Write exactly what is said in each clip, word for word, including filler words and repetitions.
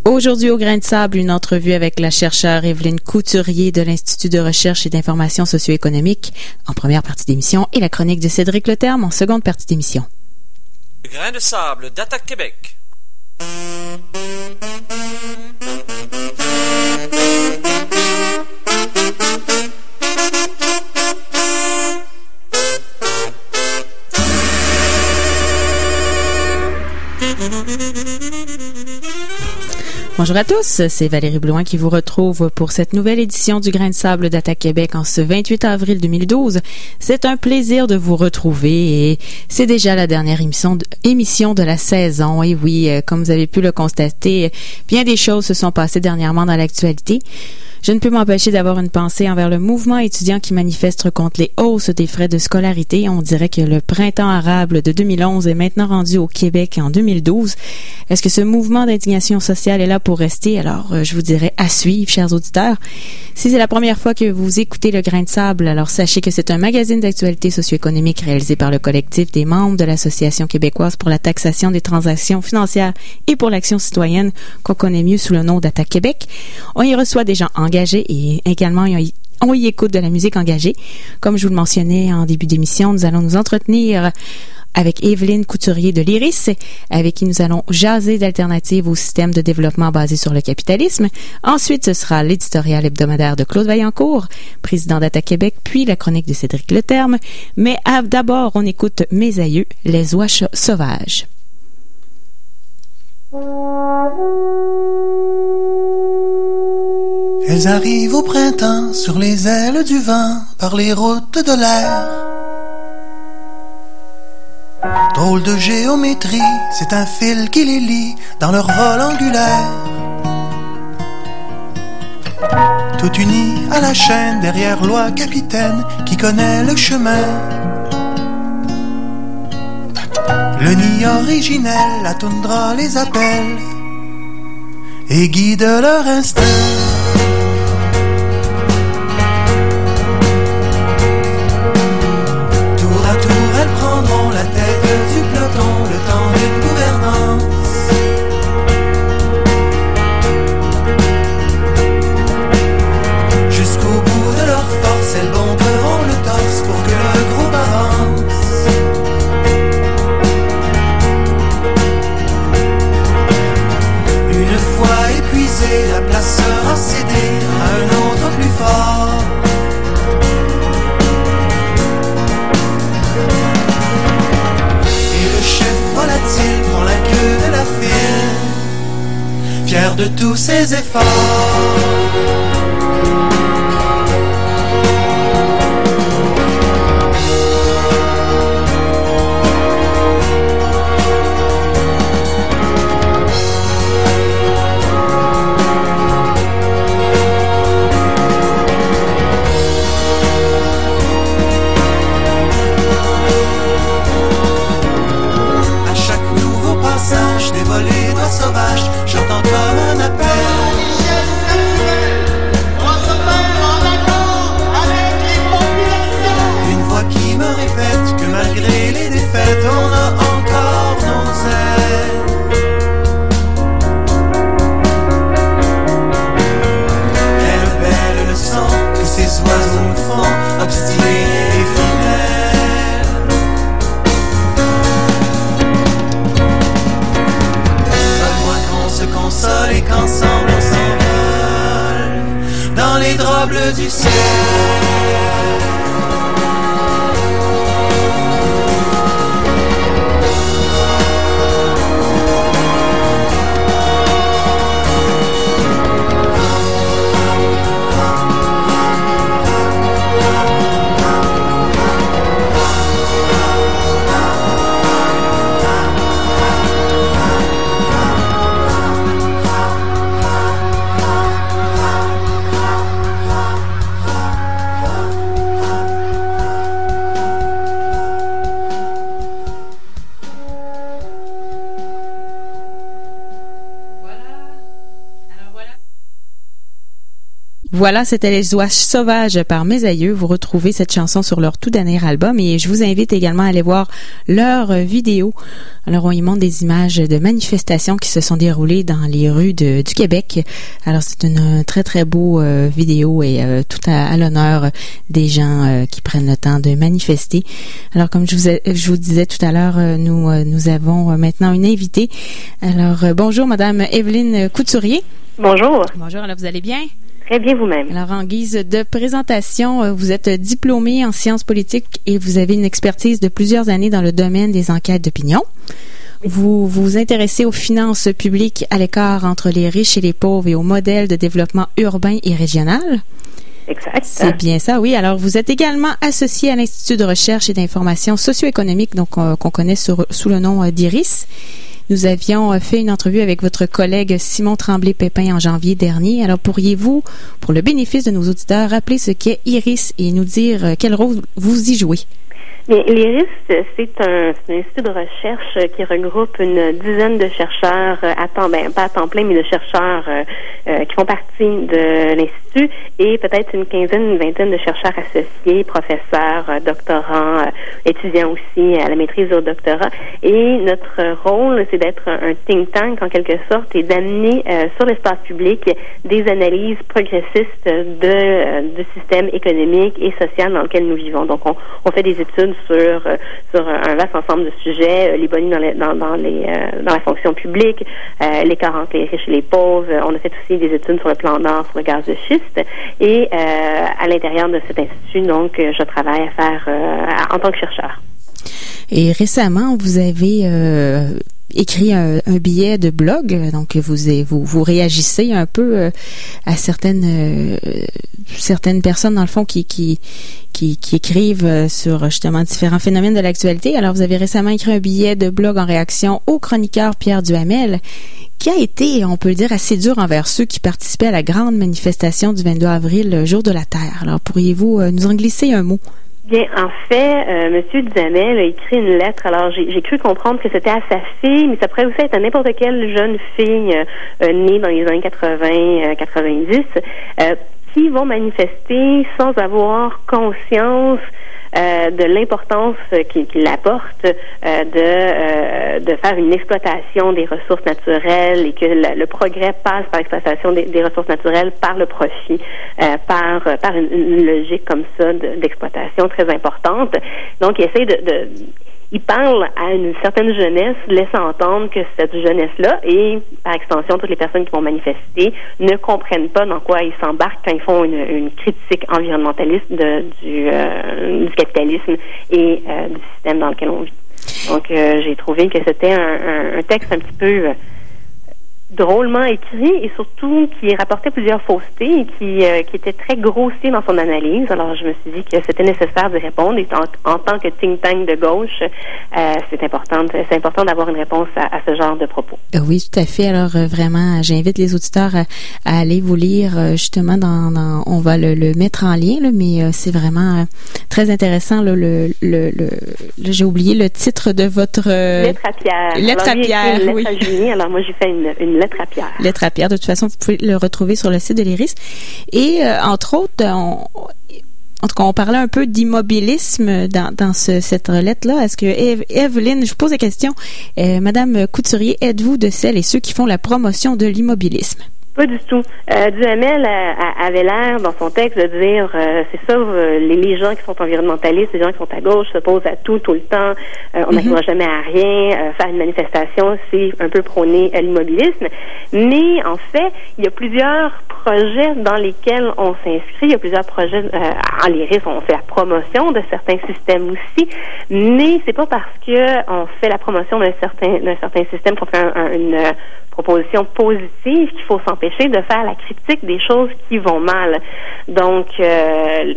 Aujourd'hui, au Grain de Sable, une entrevue avec la chercheure Evelyne Couturier de l'Institut de recherche et d'information socio-économique en première partie d'émission et la chronique de Cédric Leterme en seconde partie d'émission. Le Grain de Sable d'Attaque Québec. Bonjour à tous, c'est Valérie Blouin qui vous retrouve pour cette nouvelle édition du Grain de Sable d'Attaque Québec en ce vingt-huit avril deux mille douze. C'est un plaisir de vous retrouver et c'est déjà la dernière émission de, émission de la saison. Et oui, comme vous avez pu le constater, bien des choses se sont passées dernièrement dans l'actualité. Je ne peux m'empêcher d'avoir une pensée envers le mouvement étudiant qui manifeste contre les hausses des frais de scolarité. On dirait que le printemps arabe de deux mille onze est maintenant rendu au Québec en deux mille douze. Est-ce que ce mouvement d'indignation sociale est là pour rester? Alors, je vous dirais à suivre, chers auditeurs. Si c'est la première fois que vous écoutez Le Grain de Sable, alors sachez que c'est un magazine d'actualité socio-économique réalisé par le collectif des membres de l'Association québécoise pour la taxation des transactions financières et pour l'action citoyenne, qu'on connaît mieux sous le nom d'Attaque Québec. On y reçoit des gens engagés et également on y écoute de la musique engagée. Comme je vous le mentionnais en début d'émission, nous allons nous entretenir avec Evelyne Couturier de l'Iris, avec qui nous allons jaser d'alternatives au système de développement basé sur le capitalisme. Ensuite, ce sera l'éditorial hebdomadaire de Claude Vaillancourt, président d'Attaque Québec, puis la chronique de Cédric Leterme. Mais d'abord, on écoute Mes aïeux, les oies sauvages. Elles arrivent au printemps sur les ailes du vent, par les routes de l'air. Drôle de géométrie, c'est un fil qui les lie dans leur vol angulaire. Tout unis à la chaîne derrière loi capitaine qui connaît le chemin. Le nid originel, la toundra les appelle et guide leur instinct. La tête du peloton, le temps d'une gouvernance. Jusqu'au bout de leur force, elles bomberont le torse pour que le groupe avance. Une fois épuisée, la place sera cédée à un autre plus fort. Volatile prend la queue de la file, fier de tous ses efforts. Sauvage, j'entends comme un appel. Une voix qui me répète que malgré les défaites, on a encore nos ailes. Quelle belle leçon que ces oiseaux nous font, obstinés et fidèles. Console et qu'ensemble on s'envole dans les draps bleus du ciel. Voilà, c'était Les Oies sauvages par Mes Aïeux. Vous retrouvez cette chanson sur leur tout dernier album et je vous invite également à aller voir leur vidéo. Alors, on y montre des images de manifestations qui se sont déroulées dans les rues de, du Québec. Alors, c'est une très, très beau euh, vidéo et euh, tout à, à l'honneur des gens euh, qui prennent le temps de manifester. Alors, comme je vous, ai, je vous disais tout à l'heure, euh, nous, euh, nous avons euh, maintenant une invitée. Alors, euh, bonjour, Madame Evelyne Couturier. Bonjour. Bonjour, alors vous allez bien? Très bien vous-même. Alors, en guise de présentation, vous êtes diplômée en sciences politiques et vous avez une expertise de plusieurs années dans le domaine des enquêtes d'opinion. Oui. Vous vous intéressez aux finances publiques à l'écart entre les riches et les pauvres et aux modèles de développement urbain et régional. Exact. C'est bien ça, oui. Alors, vous êtes également associé à l'Institut de recherche et d'information socio-économique, donc euh, qu'on connaît sur, sous le nom euh, d'IRIS. Nous avions fait une entrevue avec votre collègue Simon Tremblay-Pépin en janvier dernier. Alors, pourriez-vous, pour le bénéfice de nos auditeurs, rappeler ce qu'est IRIS et nous dire quel rôle vous y jouez? Bien, l'IRIS, c'est un, c'est un institut de recherche qui regroupe une dizaine de chercheurs à temps, ben, pas à temps plein, mais de chercheurs euh, euh, qui font partie de l'Institut et peut-être une quinzaine, une vingtaine de chercheurs associés, professeurs, euh, doctorants, euh, étudiants aussi à la maîtrise au doctorat. Et notre rôle, c'est d'être un think tank en quelque sorte et d'amener euh, sur l'espace public des analyses progressistes de, euh, du système économique et social dans lequel nous vivons. Donc, on, on fait des études sur euh, sur un vaste ensemble de sujets, euh, les bonnies dans, les, dans, dans les euh, dans la fonction publique, euh, l'écart entre les riches et les pauvres. On a fait aussi des études sur le plan d'or, sur le gaz de schiste. Et euh, à l'intérieur de cet institut, donc, je travaille à faire euh, en tant que chercheur. Et récemment, vous avez euh, écrit un, un billet de blog, donc vous vous vous réagissez un peu euh, à certaines euh, certaines personnes dans le fond qui qui qui, qui écrivent sur justement différents phénomènes de l'actualité. Alors, vous avez récemment écrit un billet de blog en réaction au chroniqueur Pierre Duhamel, qui a été, on peut le dire, assez dur envers ceux qui participaient à la grande manifestation du vingt-deux avril, le jour de la Terre. Alors, pourriez-vous euh, nous en glisser un mot? Bien, en fait, euh, M. Duhamel a écrit une lettre. Alors, j'ai, j'ai cru comprendre que c'était à sa fille, mais ça pourrait aussi être à n'importe quelle jeune fille euh, née dans les années quatre-vingts quatre-vingt-dix, euh, qui vont manifester sans avoir conscience Euh, de l'importance qu'il, qu'il apporte euh, de euh, de faire une exploitation des ressources naturelles et que le, le progrès passe par l'exploitation des, des ressources naturelles, par le profit, euh, par par une, une logique comme ça de, d'exploitation très importante. Donc, il essaie de, de il parle à une certaine jeunesse, laissant entendre que cette jeunesse-là, et par extension toutes les personnes qui vont manifester, ne comprennent pas dans quoi ils s'embarquent quand ils font une, une critique environnementaliste de, du, euh, du capitalisme et euh, du système dans lequel on vit. Donc, euh, j'ai trouvé que c'était un, un, un texte un petit peu... Euh, drôlement écrit et surtout qui rapportait plusieurs faussetés et qui, euh, qui était très grossier dans son analyse. Alors, je me suis dit que c'était nécessaire de répondre et en, en tant que think tank de gauche, euh, c'est important, c'est important d'avoir une réponse à, à ce genre de propos. Oui, tout à fait. Alors, euh, vraiment, j'invite les auditeurs à, à aller vous lire euh, justement dans, dans, on va le, le mettre en lien, là, mais euh, c'est vraiment euh, très intéressant. Là, le, le, le, le, j'ai oublié le titre de votre... Euh, lettre à Pierre. Lettre alors, à Pierre, une lettre oui. à Julie, alors moi, j'ai fait une, une lettre à Pierre. Lettre à Pierre. De toute façon, vous pouvez le retrouver sur le site de l'IRIS. Et euh, entre autres, on, en tout cas, on parlait un peu d'immobilisme dans, dans ce, cette lettre-là. Est-ce que Evelyne, je vous pose la question, euh, Madame Couturier, êtes-vous de celles et ceux qui font la promotion de l'immobilisme? Pas du tout. Euh, Duhamel a, a, avait l'air, dans son texte, de dire euh, c'est ça, euh, les, les gens qui sont environnementalistes, les gens qui sont à gauche, s'opposent à tout, tout le temps. Euh, on n'arrivera mm-hmm. jamais à rien. Euh, faire une manifestation, c'est un peu prôner à l'immobilisme. Mais, en fait, il y a plusieurs projets dans lesquels on s'inscrit. Il y a plusieurs projets, euh, en l'IRIS, on fait la promotion de certains systèmes aussi. Mais c'est pas parce que on fait la promotion d'un certain, d'un certain système qu'on fait un, un, une proposition positive qu'il faut s'empêcher de faire la critique des choses qui vont mal. Donc, euh,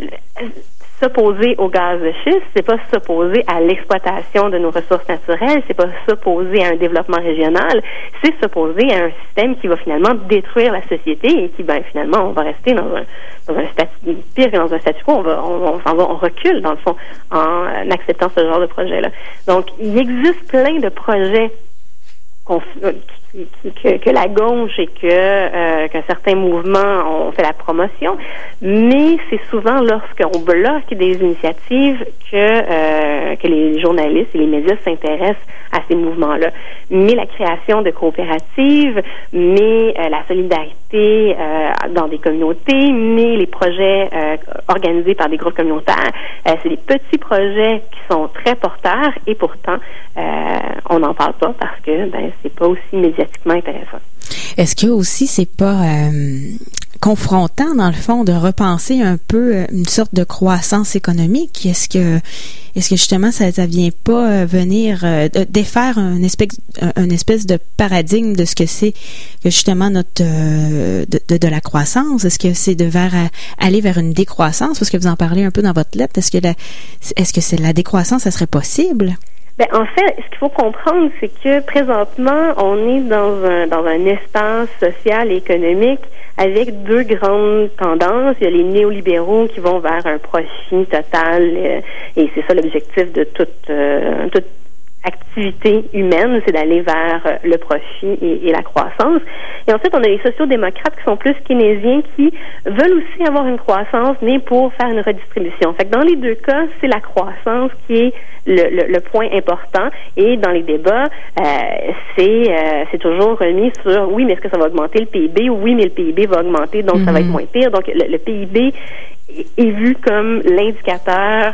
s'opposer au gaz de schiste, c'est pas s'opposer à l'exploitation de nos ressources naturelles, c'est pas s'opposer à un développement régional, c'est s'opposer à un système qui va finalement détruire la société et qui, ben, finalement, on va rester dans un, dans un statu, pire que dans un statu quo, on va, on, on, on, va, on recule, dans le fond, en acceptant ce genre de projet-là. Donc, il existe plein de projets qu'on, que, que la gauche et que euh, qu'un certain mouvement ont fait la promotion, mais c'est souvent lorsqu'on bloque des initiatives que euh, que les journalistes et les médias s'intéressent à ces mouvements-là. Mais la création de coopératives, mais euh, la solidarité euh, dans des communautés, mais les projets euh, organisés par des groupes communautaires, euh, c'est des petits projets qui sont très porteurs et pourtant euh, on n'en parle pas parce que ben c'est pas aussi médiatiquement intéressant. Est-ce que aussi c'est pas euh, confrontant dans le fond de repenser un peu une sorte de croissance économique? Est-ce que est-ce que justement ça ça vient pas venir euh, défaire un espèce un espèce de paradigme de ce que c'est que justement notre euh, de, de de la croissance? Est-ce que c'est de vers aller vers une décroissance, parce que vous en parlez un peu dans votre lettre? Est-ce que la est-ce que c'est la décroissance, ça serait possible? Ben, en fait, ce qu'il faut comprendre, c'est que présentement, on est dans un dans un espace social et économique avec deux grandes tendances. Il y a les néolibéraux qui vont vers un profit total, euh, et c'est ça l'objectif de toute euh, toute activité humaine, c'est d'aller vers euh, le profit et, et la croissance. Et ensuite, on a les sociaux-démocrates qui sont plus keynésiens, qui veulent aussi avoir une croissance, mais pour faire une redistribution. Fait que dans les deux cas, c'est la croissance qui est le, le, le point important. Et dans les débats, euh, c'est euh, c'est toujours remis sur oui, mais est-ce que ça va augmenter le P I B? Oui, mais le P I B va augmenter, donc mm-hmm. ça va être moins pire. Donc le, le P I B est, est vu comme l'indicateur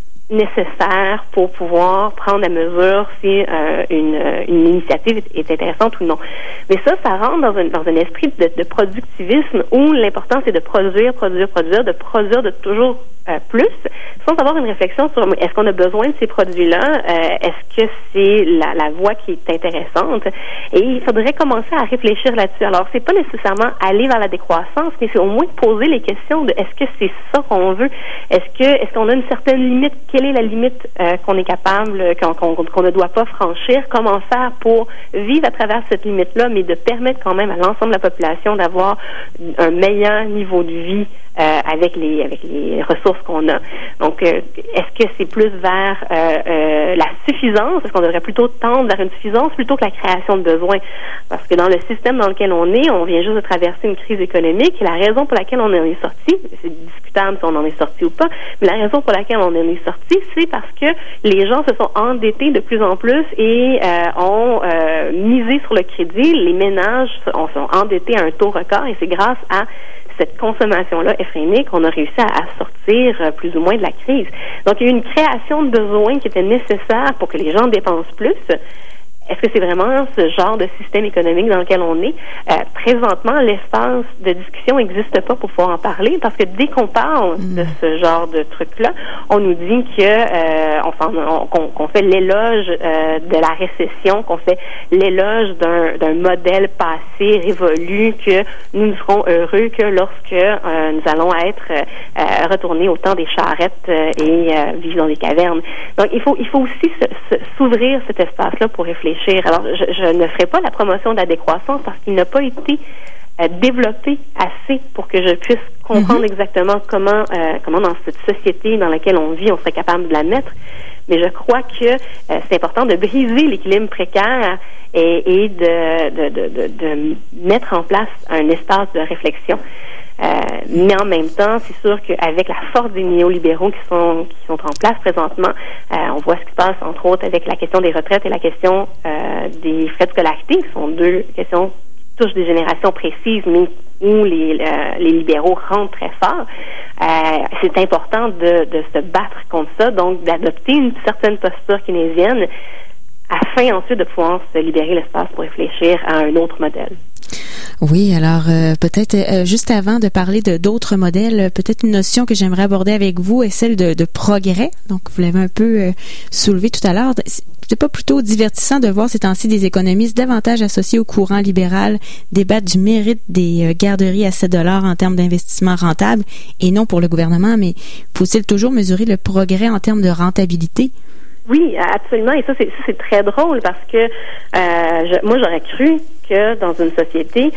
nécessaire pour pouvoir prendre la mesure si euh, une, une initiative est intéressante ou non. Mais ça, ça rentre dans un, dans un esprit de, de productivisme où l'important, c'est de produire, produire, produire, de produire de toujours euh, plus, sans avoir une réflexion sur est-ce qu'on a besoin de ces produits-là, euh, est-ce que c'est la, la voie qui est intéressante, et il faudrait commencer à réfléchir là-dessus. Alors, c'est pas nécessairement aller vers la décroissance, mais c'est au moins poser les questions de est-ce que c'est ça qu'on veut, est-ce que est-ce qu'on a une certaine limite, quelle est la limite euh, qu'on est capable, qu'on, qu'on, qu'on ne doit pas franchir, comment faire pour vivre à travers cette limite-là, mais de permettre quand même à l'ensemble de la population d'avoir un meilleur niveau de vie euh, avec les avec les ressources qu'on a. Donc, euh, est-ce que c'est plus vers euh, euh, la suffisance? Est-ce qu'on devrait plutôt tendre vers une suffisance plutôt que la création de besoins? Parce que dans le système dans lequel on est, on vient juste de traverser une crise économique, et la raison pour laquelle on en est sorti, c'est discutable si on en est sorti ou pas, mais la raison pour laquelle on en est sorti, c'est parce que les gens se sont endettés de plus en plus et euh, ont euh, misé sur le crédit. Les ménages ont, sont endettés à un taux record, et c'est grâce à cette consommation-là effrénée qu'on a réussi à, à sortir euh, plus ou moins de la crise. Donc, il y a eu une création de besoins qui était nécessaire pour que les gens dépensent plus. Est-ce que c'est vraiment ce genre de système économique dans lequel on est? Euh, présentement, l'espace de discussion n'existe pas pour pouvoir en parler, parce que dès qu'on parle mmh. de ce genre de truc-là, on nous dit que euh, enfin, on, qu'on, qu'on fait l'éloge euh, de la récession, qu'on fait l'éloge d'un, d'un modèle passé révolu, que nous ne serons heureux que lorsque euh, nous allons être euh, retournés au temps des charrettes euh, et euh, vivre dans des cavernes. Donc, il faut, il faut aussi se, se, s'ouvrir cet espace-là pour réfléchir. Alors, je, je ne ferai pas la promotion de la décroissance parce qu'il n'a pas été euh, développé assez pour que je puisse comprendre mm-hmm. exactement comment, euh, comment dans cette société dans laquelle on vit, on serait capable de la mettre. Mais je crois que euh, c'est important de briser l'équilibre précaire et, et de, de, de, de, de mettre en place un espace de réflexion. Euh, mais en même temps, c'est sûr qu'avec la force des néolibéraux qui sont qui sont en place présentement, euh, on voit ce qui se passe, entre autres, avec la question des retraites et la question euh, des frais de scolarité, qui sont deux questions qui touchent des générations précises, mais où les, euh, les libéraux rentrent très fort. Euh, c'est important de, de se battre contre ça, donc d'adopter une certaine posture keynésienne afin ensuite de pouvoir se libérer l'espace pour réfléchir à un autre modèle. Oui, alors euh, peut-être euh, juste avant de parler de d'autres modèles, peut-être une notion que j'aimerais aborder avec vous est celle de, de progrès. Donc, vous l'avez un peu euh, soulevé tout à l'heure. C'est pas plutôt divertissant de voir ces temps-ci des économistes davantage associés au courant libéral débattre du mérite des euh, garderies à sept dollars en termes d'investissement rentable, et non pour le gouvernement, mais faut-il toujours mesurer le progrès en termes de rentabilité? Oui, absolument. Et ça, c'est, ça, c'est très drôle parce que euh, je, moi, j'aurais cru que que dans une société,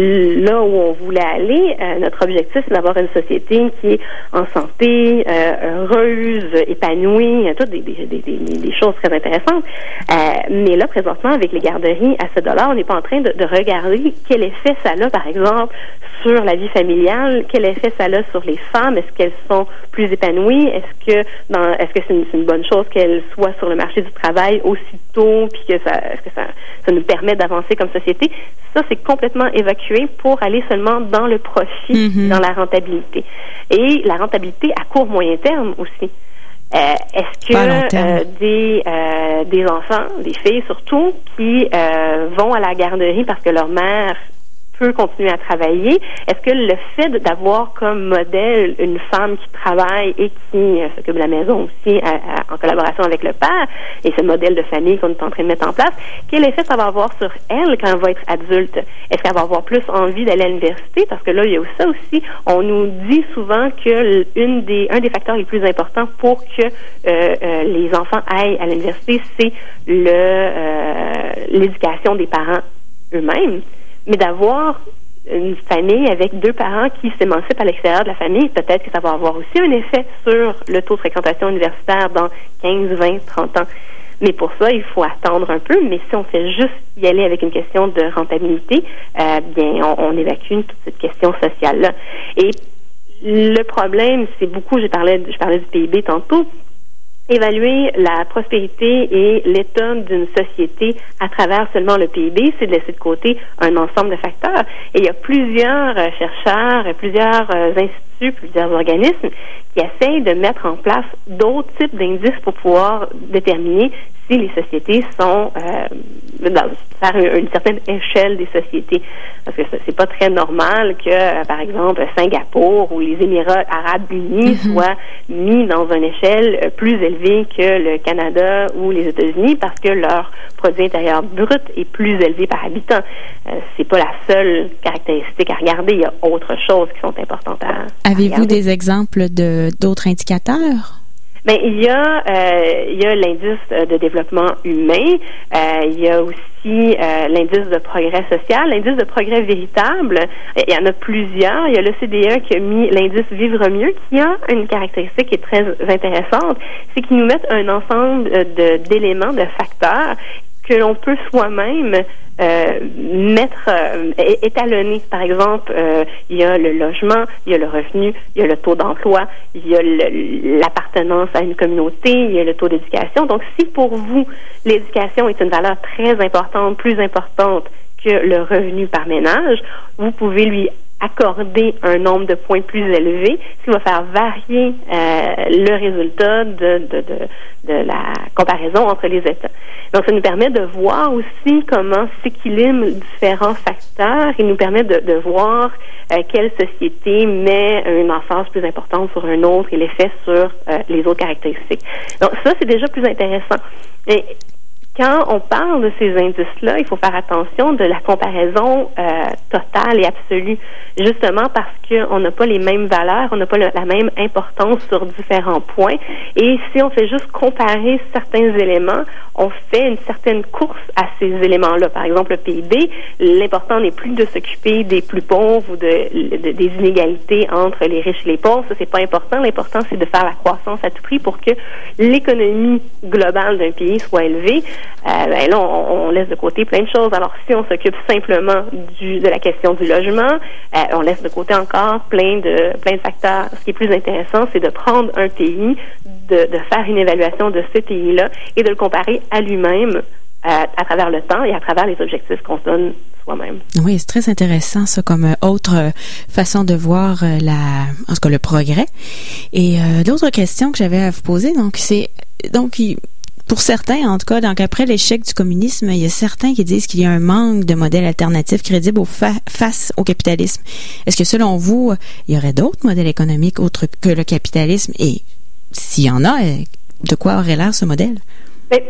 là où on voulait aller, euh, notre objectif, c'est d'avoir une société qui est en santé, euh, heureuse, épanouie, toutes des, des, des, des choses très intéressantes. Euh, mais là, présentement, avec les garderies à ce dollar, on n'est pas en train de, de regarder quel effet ça a, par exemple, sur la vie familiale, quel effet ça a sur les femmes, est-ce qu'elles sont plus épanouies, est-ce que dans, est-ce que c'est une, c'est une bonne chose qu'elles soient sur le marché du travail aussitôt, puis que ça, est-ce que ça, ça nous permet d'avancer comme société. Ça, c'est complètement évacué pour aller seulement dans le profit, mm-hmm. dans la rentabilité. Et la rentabilité à court, moyen terme aussi. Euh, est-ce que euh, des euh, des enfants, des filles surtout, qui euh, vont à la garderie parce que leur mère peut continuer à travailler, est-ce que le fait d'avoir comme modèle une femme qui travaille et qui euh, s'occupe de la maison aussi à, à, en collaboration avec le père, et ce modèle de famille qu'on est en train de mettre en place, quel effet ça va avoir sur elle quand elle va être adulte? Est-ce qu'elle va avoir plus envie d'aller à l'université? Parce que là, il y a ça aussi. On nous dit souvent que une des, un des facteurs les plus importants pour que euh, euh, les enfants aillent à l'université, c'est le euh, l'éducation des parents eux-mêmes. Mais d'avoir une famille avec deux parents qui s'émancipent à l'extérieur de la famille, peut-être que ça va avoir aussi un effet sur le taux de fréquentation universitaire dans quinze, vingt, trente ans. Mais pour ça, il faut attendre un peu. Mais si on fait juste y aller avec une question de rentabilité, euh, bien, on, on évacue toute cette question sociale-là. Et le problème, c'est beaucoup, j'ai parlé, je parlais du P I B tantôt, évaluer la prospérité et l'état d'une société à travers seulement le P I B, c'est de laisser de côté un ensemble de facteurs. Et il y a plusieurs euh, chercheurs, plusieurs euh, instituts, plusieurs organismes qui essayent de mettre en place d'autres types d'indices pour pouvoir déterminer si les sociétés sont euh, dans, faire une, une certaine échelle des sociétés. Parce que c'est pas très normal que, euh, par exemple, Singapour ou les Émirats arabes unis mm-hmm. soient mis dans une échelle plus élevée que le Canada ou les États-Unis parce que leur produit intérieur brut est plus élevé par habitant. Euh, c'est pas la seule caractéristique à regarder. Il y a autre chose qui sont importantes à, à Avez-vous regarder. des exemples de d'autres indicateurs? Ben il y a euh, il y a l'indice de développement humain, euh, il y a aussi euh, l'indice de progrès social, l'indice de progrès véritable. Il y en a plusieurs. Il y a l'O C D E qui a mis l'indice Vivre mieux, qui a une caractéristique qui est très intéressante, c'est qu'ils nous mettent un ensemble de d'éléments, de facteurs que l'on peut soi-même euh, mettre, euh, étalonner. Par exemple, euh, il y a le logement, il y a le revenu, il y a le taux d'emploi, il y a le, l'appartenance à une communauté, il y a le taux d'éducation. Donc, si pour vous, l'éducation est une valeur très importante, plus importante que le revenu par ménage, vous pouvez lui accorder un nombre de points plus élevé, ce qui va faire varier euh, le résultat de, de, de, de la comparaison entre les États. Donc, ça nous permet de voir aussi comment s'équilibrent différents facteurs et nous permet de, de voir euh, quelle société met une emphase plus importante sur un autre et l'effet sur euh, les autres caractéristiques. Donc, ça, c'est déjà plus intéressant. Et quand on parle de ces indices-là, il faut faire attention de la comparaison euh, totale et absolue, justement parce qu'on n'a pas les mêmes valeurs, on n'a pas le, la même importance sur différents points. Et si on fait juste comparer certains éléments, on fait une certaine course à ces éléments-là. Par exemple, le P I B, l'important n'est plus de s'occuper des plus pauvres ou de, de, des inégalités entre les riches et les pauvres. Ça, c'est pas important. L'important, c'est de faire la croissance à tout prix pour que l'économie globale d'un pays soit élevée. Euh, ben là, on, on laisse de côté plein de choses. Alors, si on s'occupe simplement du, de la question du logement, euh, on laisse de côté encore plein de plein de facteurs. Ce qui est plus intéressant, c'est de prendre un pays, de, de faire une évaluation de ce pays-là et de le comparer à lui-même euh, à travers le temps et à travers les objectifs qu'on se donne soi-même. Oui, c'est très intéressant, ça, comme autre façon de voir la, en tout cas, le progrès. Et euh, l'autre question que j'avais à vous poser, donc, c'est, donc, il, pour certains, en tout cas, donc après l'échec du communisme, il y a certains qui disent qu'il y a un manque de modèles alternatifs crédibles au fa- face au capitalisme. Est-ce que selon vous, il y aurait d'autres modèles économiques autres que le capitalisme? Et s'il y en a, de quoi aurait l'air ce modèle? Mais,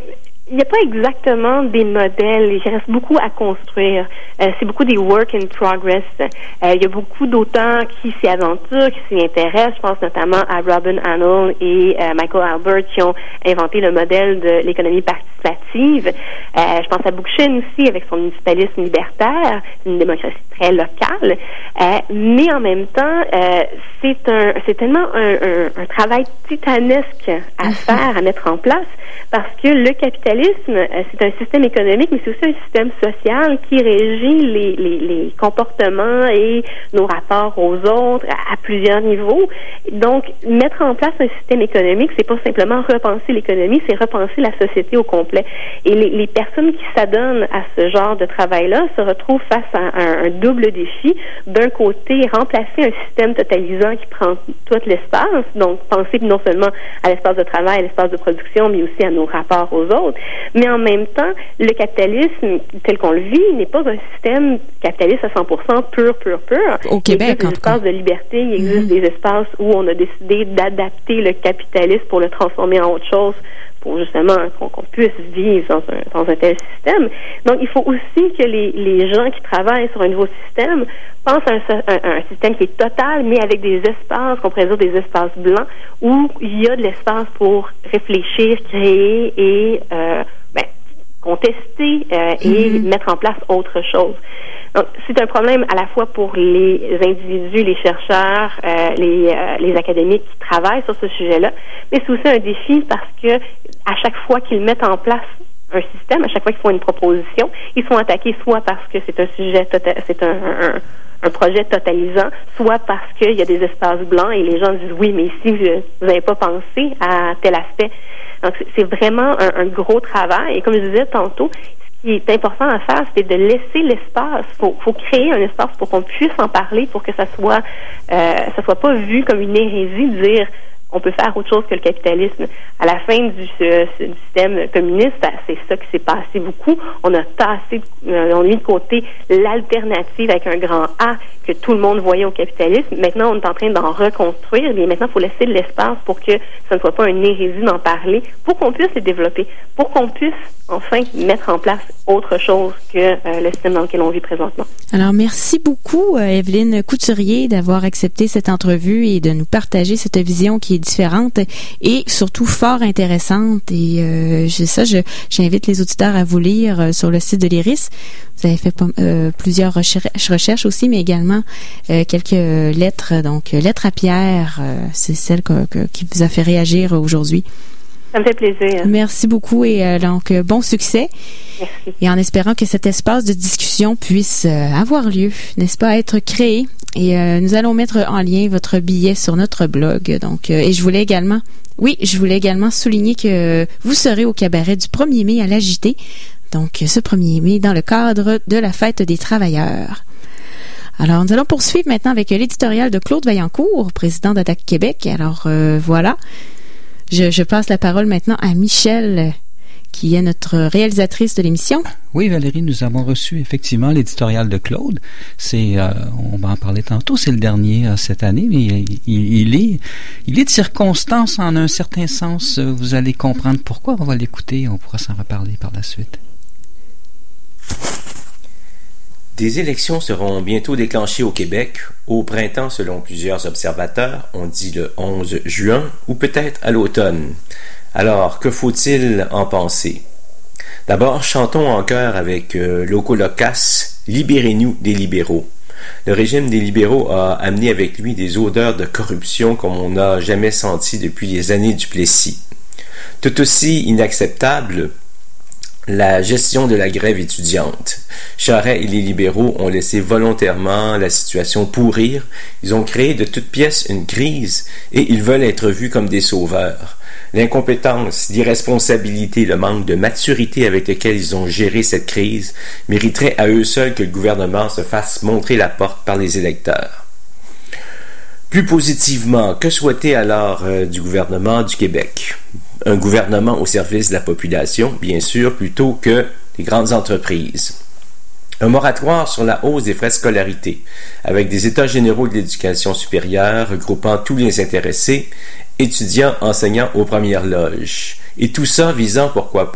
Il n'y a pas exactement des modèles. Il reste beaucoup à construire. Euh, c'est beaucoup des work in progress. Euh, il y a beaucoup d'auteurs qui s'y aventurent, qui s'y intéressent. Je pense notamment à Robin Arnold et euh, Michael Albert qui ont inventé le modèle de l'économie participative. Euh, je pense à Bookchin aussi avec son municipalisme libertaire, une démocratie très locale. Euh, mais en même temps, euh, c'est un, c'est tellement un, un, un travail titanesque à faire, à mettre en place, parce que le capitalisme, c'est un système économique, mais c'est aussi un système social qui régit les, les, les comportements et nos rapports aux autres à, à plusieurs niveaux. Donc, mettre en place un système économique, c'est pas simplement repenser l'économie, c'est repenser la société au complet. Et les, les personnes qui s'adonnent à ce genre de travail-là se retrouvent face à un, un double défi. D'un côté, remplacer un système totalisant qui prend tout l'espace, donc penser non seulement à l'espace de travail, à l'espace de production, mais aussi à nos rapports aux autres. Mais en même temps, le capitalisme tel qu'on le vit n'est pas un système capitaliste à cent pour cent pur, pur, pur. Au Québec, il existe des espaces de liberté, il existe mm-hmm. des espaces où on a décidé d'adapter le capitalisme pour le transformer en autre chose, pour justement qu'on, qu'on puisse vivre dans un, dans un tel système. Donc, il faut aussi que les, les gens qui travaillent sur un nouveau système pensent à un, un, un système qui est total, mais avec des espaces, qu'on pourrait dire des espaces blancs, où il y a de l'espace pour réfléchir, créer et euh, ben, contester euh, et mm-hmm. mettre en place autre chose. Donc, c'est un problème à la fois pour les individus, les chercheurs, euh, les, euh, les académiques qui travaillent sur ce sujet-là, mais c'est aussi un défi parce que à chaque fois qu'ils mettent en place un système, à chaque fois qu'ils font une proposition, ils sont attaqués soit parce que c'est un sujet, tota- c'est un, un, un projet totalisant, soit parce qu'il y a des espaces blancs et les gens disent oui, mais ici, vous n'avez pas pensé à tel aspect. Donc, c'est, c'est vraiment un, un gros travail. Et comme je disais tantôt, ce qui est important à faire, c'est de laisser l'espace. Il faut, faut créer un espace pour qu'on puisse en parler, pour que ça soit, euh, ça soit pas vu comme une hérésie de dire on peut faire autre chose que le capitalisme. À la fin du, ce, du système communiste, c'est ça qui s'est passé beaucoup. On a tassé, euh, on a mis de côté l'alternative avec un grand A que tout le monde voyait au capitalisme. Maintenant, on est en train d'en reconstruire. Mais maintenant, il faut laisser de l'espace pour que ça ne soit pas une hérésie d'en parler, pour qu'on puisse les développer, pour qu'on puisse enfin mettre en place autre chose que euh, le système dans lequel on vit présentement. Alors, merci beaucoup, euh, Evelyne Couturier, d'avoir accepté cette entrevue et de nous partager cette vision qui est différente et surtout fort intéressante. Et euh, je, ça, je, j'invite les auditeurs à vous lire euh, sur le site de l'Iris. Vous avez fait euh, plusieurs recherches, recherches aussi, mais également euh, quelques lettres. Donc, lettres à Pierre, euh, c'est celle que, que, qui vous a fait réagir aujourd'hui. Ça me fait plaisir. Merci beaucoup et euh, donc euh, bon succès. Merci. Et en espérant que cet espace de discussion puisse euh, avoir lieu, n'est-ce pas, être créé. Et euh, nous allons mettre en lien votre billet sur notre blog. Donc, euh, et je voulais également, oui, je voulais également souligner que vous serez au cabaret du premier mai à l'A J T. Donc, ce premier mai dans le cadre de la fête des travailleurs. Alors, nous allons poursuivre maintenant avec l'éditorial de Claude Vaillancourt, président d'Attaque Québec. Alors, euh, voilà. Je, je passe la parole maintenant à Michel, qui est notre réalisatrice de l'émission. Oui, Valérie, nous avons reçu effectivement l'éditorial de Claude. C'est, euh, on va en parler tantôt, c'est le dernier euh, cette année, mais il, il, est, il est de circonstance en un certain sens. Vous allez comprendre pourquoi. On va l'écouter, on pourra s'en reparler par la suite. Des élections seront bientôt déclenchées au Québec, au printemps selon plusieurs observateurs, on dit le onze juin, ou peut-être à l'automne. Alors, que faut-il en penser? D'abord, chantons en chœur avec euh, Loco Locas, « Libérez-nous des libéraux ». Le régime des libéraux a amené avec lui des odeurs de corruption comme on n'a jamais senti depuis les années du Plessis. Tout aussi inacceptable, la gestion de la grève étudiante. Charest et les libéraux ont laissé volontairement la situation pourrir. Ils ont créé de toutes pièces une crise et ils veulent être vus comme des sauveurs. L'incompétence, l'irresponsabilité, le manque de maturité avec lequel ils ont géré cette crise mériteraient à eux seuls que le gouvernement se fasse montrer la porte par les électeurs. Plus positivement, que souhaiter alors euh, du gouvernement du Québec? Un gouvernement au service de la population, bien sûr, plutôt que les grandes entreprises. Un moratoire sur la hausse des frais de scolarité, avec des états généraux de l'éducation supérieure regroupant tous les intéressés, étudiants, enseignants aux premières loges. Et tout ça visant, pourquoi pas,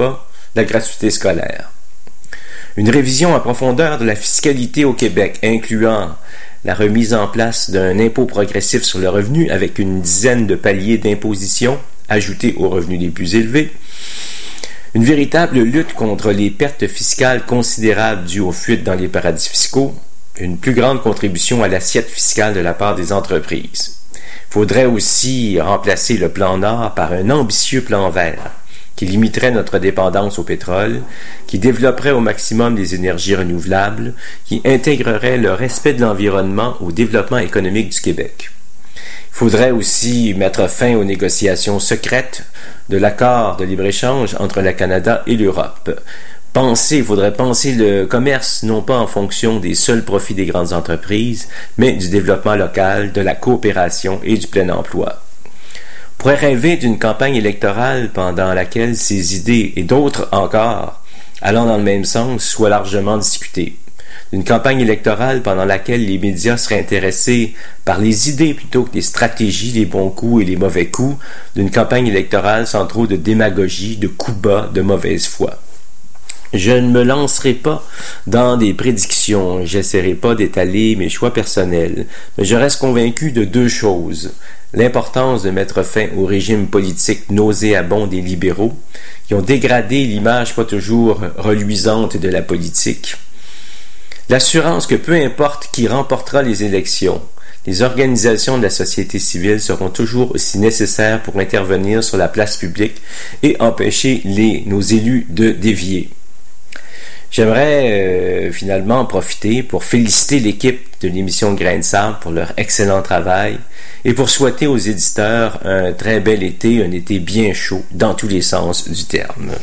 la gratuité scolaire. Une révision en profondeur de la fiscalité au Québec, incluant la remise en place d'un impôt progressif sur le revenu avec une dizaine de paliers d'imposition ajoutés aux revenus les plus élevés, une véritable lutte contre les pertes fiscales considérables dues aux fuites dans les paradis fiscaux, une plus grande contribution à l'assiette fiscale de la part des entreprises. Il faudrait aussi remplacer le plan Nord par un ambitieux plan vert qui limiterait notre dépendance au pétrole, qui développerait au maximum des énergies renouvelables, qui intégrerait le respect de l'environnement au développement économique du Québec. Il faudrait aussi mettre fin aux négociations secrètes de l'accord de libre-échange entre le Canada et l'Europe. Penser, il faudrait penser le commerce non pas en fonction des seuls profits des grandes entreprises, mais du développement local, de la coopération et du plein emploi. On pourrait rêver d'une campagne électorale pendant laquelle ces idées et d'autres encore, allant dans le même sens, soient largement discutées. D'une campagne électorale pendant laquelle les médias seraient intéressés par les idées plutôt que les stratégies, les bons coups et les mauvais coups. D'une campagne électorale sans trop de démagogie, de coups bas, de mauvaise foi. Je ne me lancerai pas dans des prédictions, j'essaierai pas d'étaler mes choix personnels, mais je reste convaincu de deux choses. L'importance de mettre fin au régime politique nauséabond des libéraux, qui ont dégradé l'image pas toujours reluisante de la politique. L'assurance que peu importe qui remportera les élections, les organisations de la société civile seront toujours aussi nécessaires pour intervenir sur la place publique et empêcher les, nos élus de dévier. J'aimerais euh, finalement en profiter pour féliciter l'équipe de l'émission Grain de Sable pour leur excellent travail et pour souhaiter aux éditeurs un très bel été, un été bien chaud dans tous les sens du terme.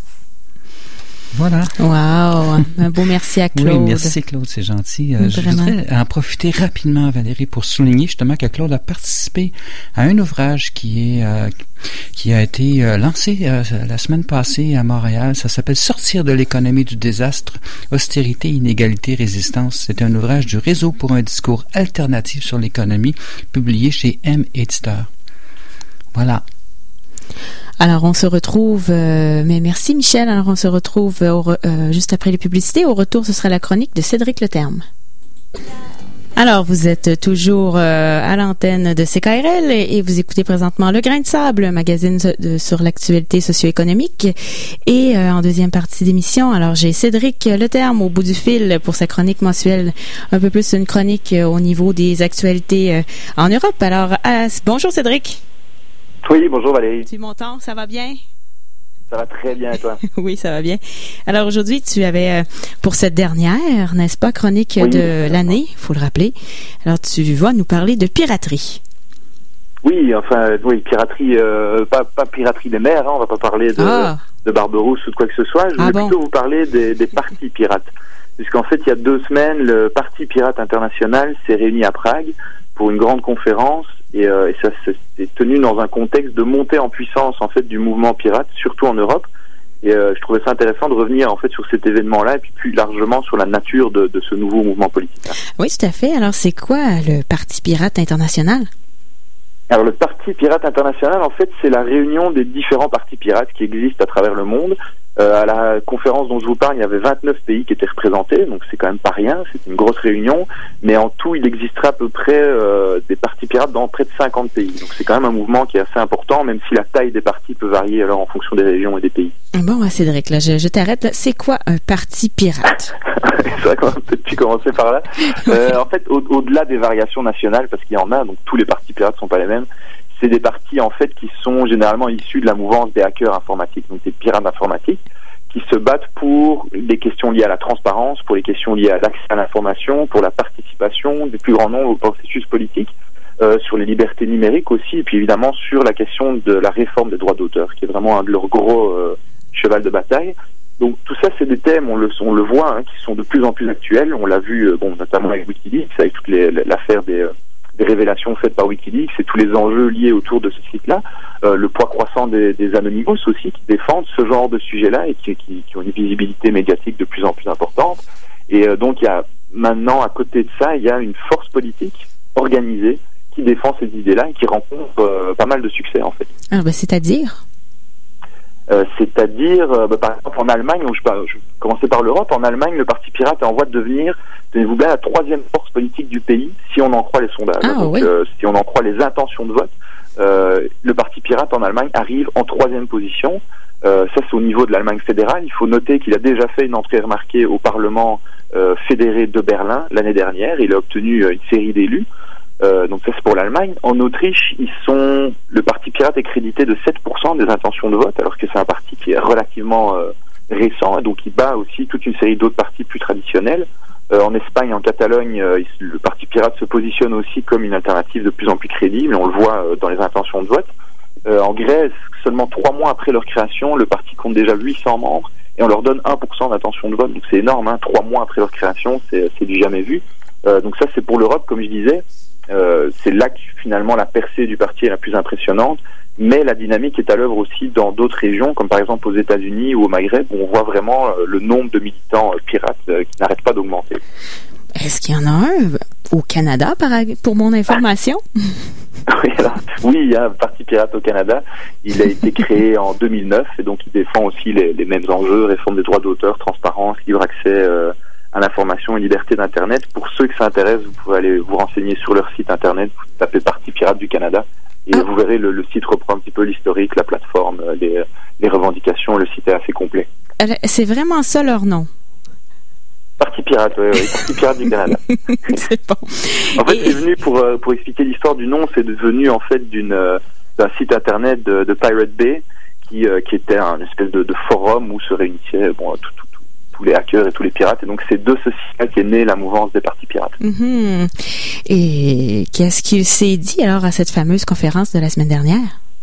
Voilà. Wow! Un beau merci à Claude. Oui, merci Claude, c'est gentil. Euh, je voudrais en profiter rapidement, Valérie, pour souligner justement que Claude a participé à un ouvrage qui est euh, qui a été euh, lancé euh, la semaine passée à Montréal. Ça s'appelle « Sortir de l'économie du désastre, austérité, inégalité, résistance ». C'est un ouvrage du Réseau pour un discours alternatif sur l'économie, publié chez M Éditeur. Voilà. Alors, on se retrouve, euh, mais merci Michel, alors on se retrouve euh, au, euh, juste après les publicités. Au retour, ce sera la chronique de Cédric Leterme. Alors, vous êtes toujours euh, à l'antenne de C K R L et, et vous écoutez présentement Le Grain de Sable, un magazine de, sur l'actualité socio-économique. Et euh, en deuxième partie d'émission, alors j'ai Cédric Leterme au bout du fil pour sa chronique mensuelle, un peu plus une chronique euh, au niveau des actualités euh, en Europe. Alors, euh, bonjour Cédric. Oui, bonjour Valérie. Tu m'entends? Ça va bien? Ça va très bien et toi? Oui, ça va bien. Alors aujourd'hui, tu avais, euh, pour cette dernière, n'est-ce pas, chronique oui, de l'année, il faut le rappeler. Alors tu vas nous parler de piraterie. Oui, enfin, oui, piraterie, euh, pas, pas piraterie des mers, hein, on va pas parler de, ah. de Barberousse ou de quoi que ce soit. Je voulais ah bon. plutôt vous parler des, des partis pirates. Puisqu'en fait, il y a deux semaines, le Parti pirate international s'est réuni à Prague pour une grande conférence. Et, euh, et ça s'est tenu dans un contexte de montée en puissance en fait du mouvement pirate, surtout en Europe. Et euh, je trouvais ça intéressant de revenir en fait sur cet événement-là et puis plus largement sur la nature de, de ce nouveau mouvement politique. Oui, tout à fait. Alors, c'est quoi le Parti pirate international? Alors, le Parti pirate international, en fait, c'est la réunion des différents partis pirates qui existent à travers le monde. Euh, à la conférence dont je vous parle, il y avait vingt-neuf pays qui étaient représentés, donc c'est quand même pas rien, c'est une grosse réunion, mais en tout, il existera à peu près euh, des partis pirates dans près de cinquante pays. Donc c'est quand même un mouvement qui est assez important, même si la taille des partis peut varier alors en fonction des régions et des pays. Bon, Cédric, là, je, je t'arrête. Là. C'est quoi un parti pirate? C'est vrai qu'on peut peut-être commencer par là. Euh, en fait, au, au-delà des variations nationales, parce qu'il y en a, donc tous les partis pirates sont pas les mêmes, c'est des partis en fait qui sont généralement issus de la mouvance des hackers informatiques, donc des pirates informatiques, qui se battent pour des questions liées à la transparence, pour les questions liées à l'accès à l'information, pour la participation du plus grand nombre au processus politique, euh, sur les libertés numériques aussi, et puis évidemment sur la question de la réforme des droits d'auteur, qui est vraiment un de leurs gros euh, cheval de bataille. Donc tout ça, c'est des thèmes, on le, on le voit, hein, qui sont de plus en plus actuels. On l'a vu, euh, bon, notamment avec Wikileaks, avec toute les, l'affaire des... Euh, des révélations faites par Wikileaks et tous les enjeux liés autour de ce site-là, euh, le poids croissant des, des Anonymous aussi qui défendent ce genre de sujet-là et qui, qui, qui ont une visibilité médiatique de plus en plus importante. Et euh, donc il y a maintenant, à côté de ça, il y a une force politique organisée qui défend ces idées-là et qui rencontre euh, pas mal de succès en fait. Alors, ben, c'est-à-dire Euh, c'est-à-dire, euh, bah, par exemple en Allemagne, donc je, je vais commencer par l'Europe, en Allemagne, le Parti pirate est en voie de devenir, tenez-vous bien, la troisième force politique du pays, si on en croit les sondages. Ah, donc, oui. euh, si on en croit les intentions de vote, euh, le Parti pirate en Allemagne arrive en troisième position. Euh, ça, c'est au niveau de l'Allemagne fédérale. Il faut noter qu'il a déjà fait une entrée remarquée au Parlement euh, fédéré de Berlin l'année dernière. Il a obtenu euh, une série d'élus. Euh, donc ça, c'est pour l'Allemagne. En Autriche, ils sont, le Parti pirate est crédité de sept pour cent des intentions de vote, alors que c'est un parti qui est relativement euh, récent, et donc il bat aussi toute une série d'autres partis plus traditionnels. Euh, en Espagne, en Catalogne, euh, le Parti pirate se positionne aussi comme une alternative de plus en plus crédible, et on le voit euh, dans les intentions de vote. Euh, en Grèce, seulement trois mois après leur création, le parti compte déjà huit cents membres, et on leur donne un pour cent d'intention de vote, donc c'est énorme, hein, trois mois après leur création, c'est, c'est du jamais vu. Euh, donc ça, c'est pour l'Europe, comme je disais. Euh, c'est là que finalement la percée du parti est la plus impressionnante, mais la dynamique est à l'œuvre aussi dans d'autres régions, comme par exemple aux États-Unis ou au Maghreb, où on voit vraiment euh, le nombre de militants euh, pirates euh, qui n'arrête pas d'augmenter. Est-ce qu'il y en a un au Canada, par, pour mon information? oui, alors, oui, il y a un parti pirate au Canada. Il a été créé en deux mille neuf et donc il défend aussi les, les mêmes enjeux, réforme des droits d'auteur, transparence, libre accès euh, à l'information et liberté d'Internet. Pour ceux que ça intéresse, vous pouvez aller vous renseigner sur leur site Internet, vous tapez Parti pirate du Canada et ah. vous verrez le, le site reprend un petit peu l'historique, la plateforme, les, les revendications, le site est assez complet. C'est vraiment ça leur nom? Parti pirate, oui, oui, Parti pirate du Canada. C'est bon. En fait, et... c'est venu pour euh, pour expliquer l'histoire du nom, c'est devenu en fait d'une euh, d'un site internet de, de Pirate Bay qui euh, qui était un espèce de, de forum où se réunissaient bon tout, tout, tout, tous les hackers et tous les pirates, et donc c'est de ce site-là qu'est née la mouvance des partis pirates. Mm-hmm. Et qu'est-ce qu'il s'est dit alors à cette fameuse conférence de la semaine dernière?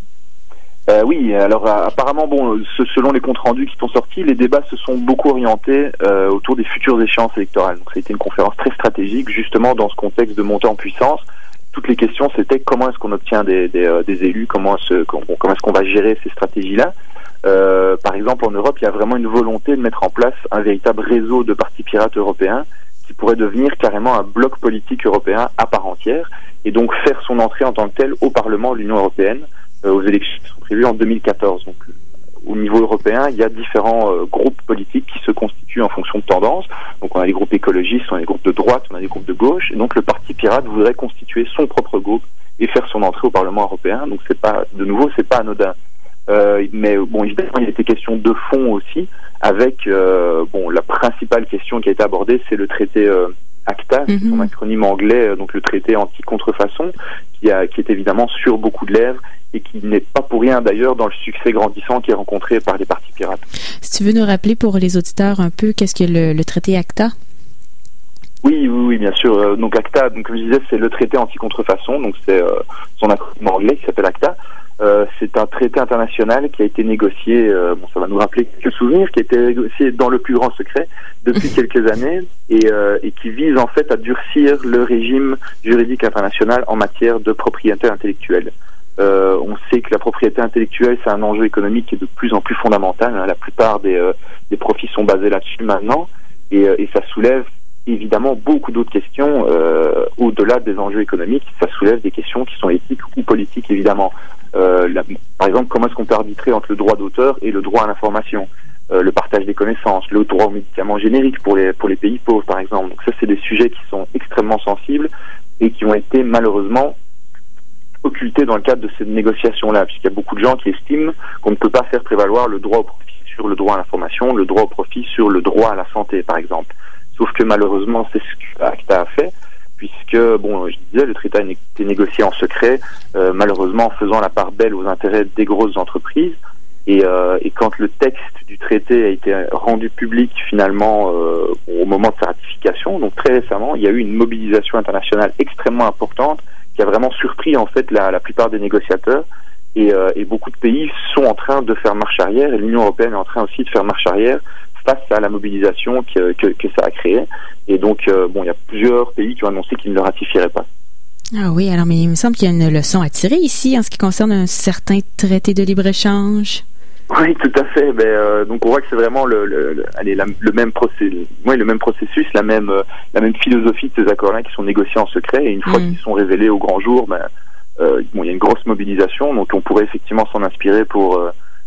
Euh, oui, alors apparemment, bon, ce, selon les comptes rendus qui sont sortis, les débats se sont beaucoup orientés euh, autour des futures échéances électorales. Donc, ça a été une conférence très stratégique, justement dans ce contexte de montée en puissance. Toutes les questions, c'était comment est-ce qu'on obtient des, des, euh, des élus, comment est-ce, comment, comment est-ce qu'on va gérer ces stratégies-là. Euh, par exemple, en Europe, il y a vraiment une volonté de mettre en place un véritable réseau de partis pirates européens qui pourrait devenir carrément un bloc politique européen à part entière, et donc faire son entrée en tant que tel au Parlement de l'Union européenne. Aux élections qui sont prévues en deux mille quatorze. Donc, au niveau européen, il y a différents euh, groupes politiques qui se constituent en fonction de tendances. Donc, on a des groupes écologistes, on a des groupes de droite, on a des groupes de gauche. Et donc, le Parti pirate voudrait constituer son propre groupe et faire son entrée au Parlement européen. Donc, c'est pas, de nouveau, c'est pas anodin. Euh, mais bon, évidemment, il y a été question de fond aussi, avec euh, bon, la principale question qui a été abordée, c'est le traité euh, ACTA, mm-hmm. son acronyme anglais, donc le traité anti-contrefaçon, qui, a, qui est évidemment sur beaucoup de lèvres et qui n'est pas pour rien d'ailleurs dans le succès grandissant qui est rencontré par les partis pirates. Si tu veux nous rappeler pour les auditeurs un peu qu'est-ce que le, le traité ACTA? Oui, oui, oui, bien sûr. Euh, donc ACTA, donc, comme je disais, c'est le traité anti-contrefaçon, donc c'est euh, son acronyme anglais qui s'appelle ACTA. Euh, c'est un traité international qui a été négocié, euh, bon, ça va nous rappeler quelques souvenirs, qui a été négocié dans le plus grand secret depuis quelques années et, euh, et qui vise en fait à durcir le régime juridique international en matière de propriété intellectuelle. Euh, on sait que la propriété intellectuelle, c'est un enjeu économique qui est de plus en plus fondamental. Hein. La plupart des, euh, des profits sont basés là-dessus maintenant, et, euh, et ça soulève évidemment beaucoup d'autres questions euh, au-delà des enjeux économiques. Ça soulève des questions qui sont éthiques ou politiques, évidemment. Euh, la, par exemple, comment est-ce qu'on peut arbitrer entre le droit d'auteur et le droit à l'information, euh, le partage des connaissances, le droit aux médicaments génériques pour les pour les pays pauvres, par exemple. Donc ça, c'est des sujets qui sont extrêmement sensibles et qui ont été malheureusement occultés dans le cadre de cette négociation-là, puisqu'il y a beaucoup de gens qui estiment qu'on ne peut pas faire prévaloir le droit au profit sur le droit à l'information, le droit au profit sur le droit à la santé, par exemple. Sauf que malheureusement, c'est ce que ACTA a fait, puisque, bon, je disais, le traité a été négocié en secret, euh, malheureusement en faisant la part belle aux intérêts des grosses entreprises. Et, euh, et quand le texte du traité a été rendu public finalement euh, au moment de sa ratification, donc très récemment, il y a eu une mobilisation internationale extrêmement importante qui a vraiment surpris en fait la, la plupart des négociateurs. Et, euh, et beaucoup de pays sont en train de faire marche arrière, et l'Union européenne est en train aussi de faire marche arrière face à la mobilisation que, que, que ça a créée. Et donc, euh, bon, il y a plusieurs pays qui ont annoncé qu'ils ne le ratifieraient pas. Ah oui, alors, mais il me semble qu'il y a une leçon à tirer ici en ce qui concerne un certain traité de libre-échange. Oui, tout à fait. Ben, euh, donc, on voit que c'est vraiment le, le, le, allez, la, le même processus, ouais, le même processus, la même, euh, la même philosophie de ces accords-là qui sont négociés en secret. Et une fois mmh. qu'ils sont révélés au grand jour, ben, euh, bon, il y a une grosse mobilisation. Donc, on pourrait effectivement s'en inspirer pour, euh,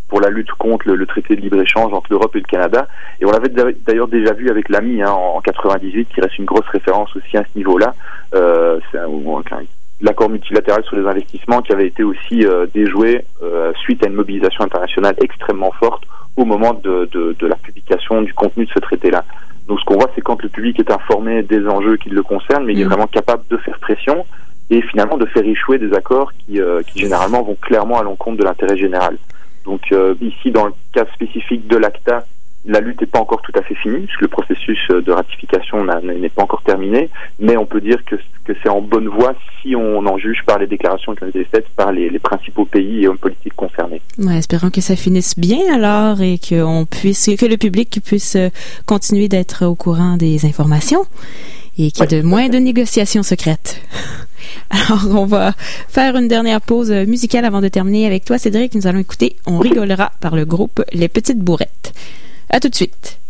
pour la lutte contre le, le traité de libre-échange entre l'Europe et le Canada. Et on l'avait d'ailleurs déjà vu avec l'A M I hein, en, en quatre-vingt-dix-huit, qui reste une grosse référence aussi à ce niveau-là. Euh, c'est un, un, l'accord multilatéral sur les investissements qui avait été aussi euh, déjoué euh, suite à une mobilisation internationale extrêmement forte au moment de, de, de la publication du contenu de ce traité-là. Donc ce qu'on voit, c'est quand le public est informé des enjeux qui le concernent, mais il est vraiment capable de faire pression et finalement de faire échouer des accords qui, euh, qui généralement vont clairement à l'encontre de l'intérêt général. Donc euh, ici, dans le cas spécifique de l'ACTA, la lutte n'est pas encore tout à fait finie, puisque le processus de ratification n'est pas encore terminé, mais on peut dire que, que c'est en bonne voie si on en juge par les déclarations qui ont été faites par les, les principaux pays et hommes politiques concernés. Ouais, espérons que ça finisse bien alors et qu'on puisse, que le public puisse continuer d'être au courant des informations et qu'il y ait ouais, de moins de négociations secrètes. Alors, on va faire une dernière pause musicale avant de terminer avec toi, Cédric. Nous allons écouter On rigolera par le groupe Les Petites Bourrettes. À tout de suite.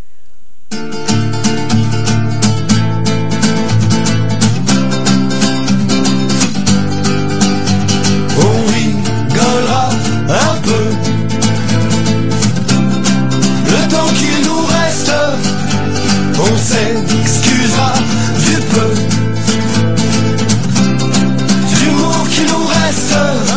On rigolera un peu. Le temps qu'il nous reste, on s'excusera du peu. D'humour qui nous reste.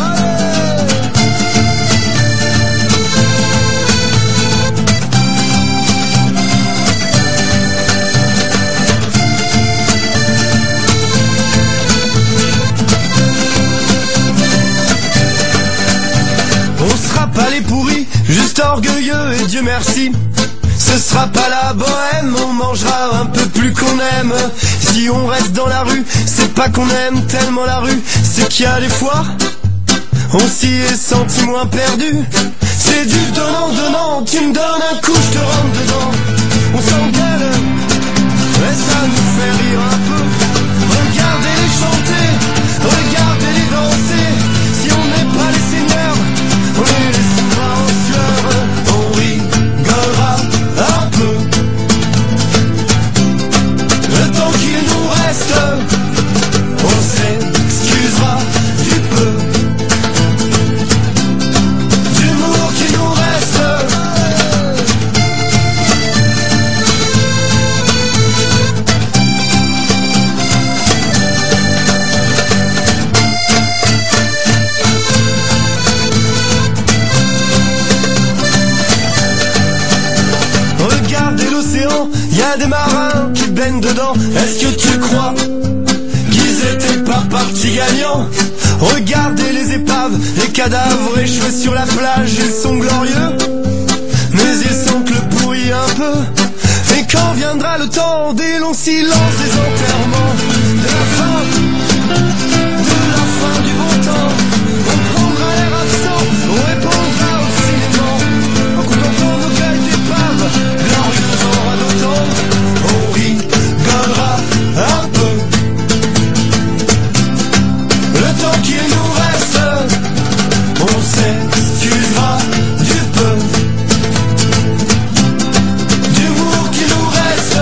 Pas les pourris, juste orgueilleux et Dieu merci. Ce sera pas la bohème, on mangera un peu plus qu'on aime. Si on reste dans la rue, c'est pas qu'on aime tellement la rue, c'est qu'il y a des fois, on s'y est senti moins perdu. C'est du donnant-donnant, tu me donnes un coup, je te rentre dedans. On s'engueule, mais ça nous fait rire un peu. Regardez-les chanter, regardez-les danser. Si on n'est pas les seigneurs, on est les souverains en sueur. On rigolera un peu. Le temps qu'il nous reste, on s'excusera du peu. D'humour qui nous reste. Y a des marins qui baignent dedans. Est-ce que tu crois qu'ils étaient pas partis gagnants? Regardez les épaves, les cadavres échoués sur la plage. Ils sont glorieux, mais ils sont que le pourri un peu. Et quand viendra le temps des longs silences, des enterrements, de la fin, de la fin du bon temps, on prendra l'air absent, on répondra au cinéma, en contemplant nos gueules d'épaves, glorieuses en radotant. On rigolera un peu. Le temps qu'il nous reste, on s'excusera du peu. D'humour qui nous reste.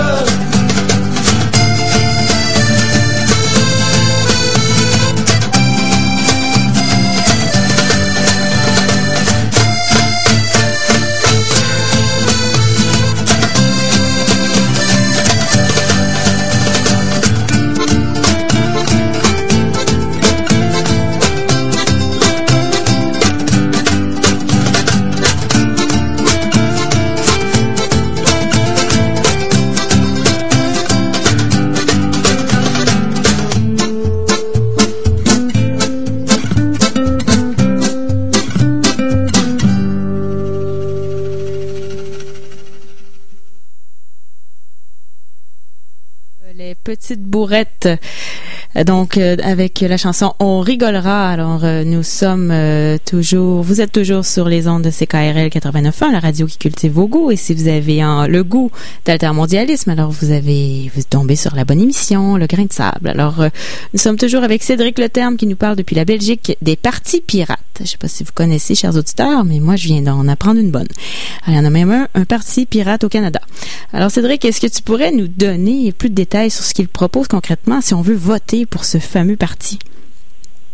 Petite bourrette. Donc, euh, avec la chanson On rigolera. Alors, euh, nous sommes euh, toujours, vous êtes toujours sur les ondes de C K R L quatre-vingt-neuf point un, la radio qui cultive vos goûts. Et si vous avez un, le goût d'altermondialisme, alors vous avez, vous tombez sur la bonne émission, Le Grain de Sable. Alors, euh, nous sommes toujours avec Cédric Leterme qui nous parle depuis la Belgique des partis pirates. Je sais pas si vous connaissez, chers auditeurs, mais moi, je viens d'en apprendre une bonne. Alors, il y en a même un, un parti pirate au Canada. Alors, Cédric, est-ce que tu pourrais nous donner plus de détails sur ce qu'il propose concrètement si on veut voter pour ce fameux parti?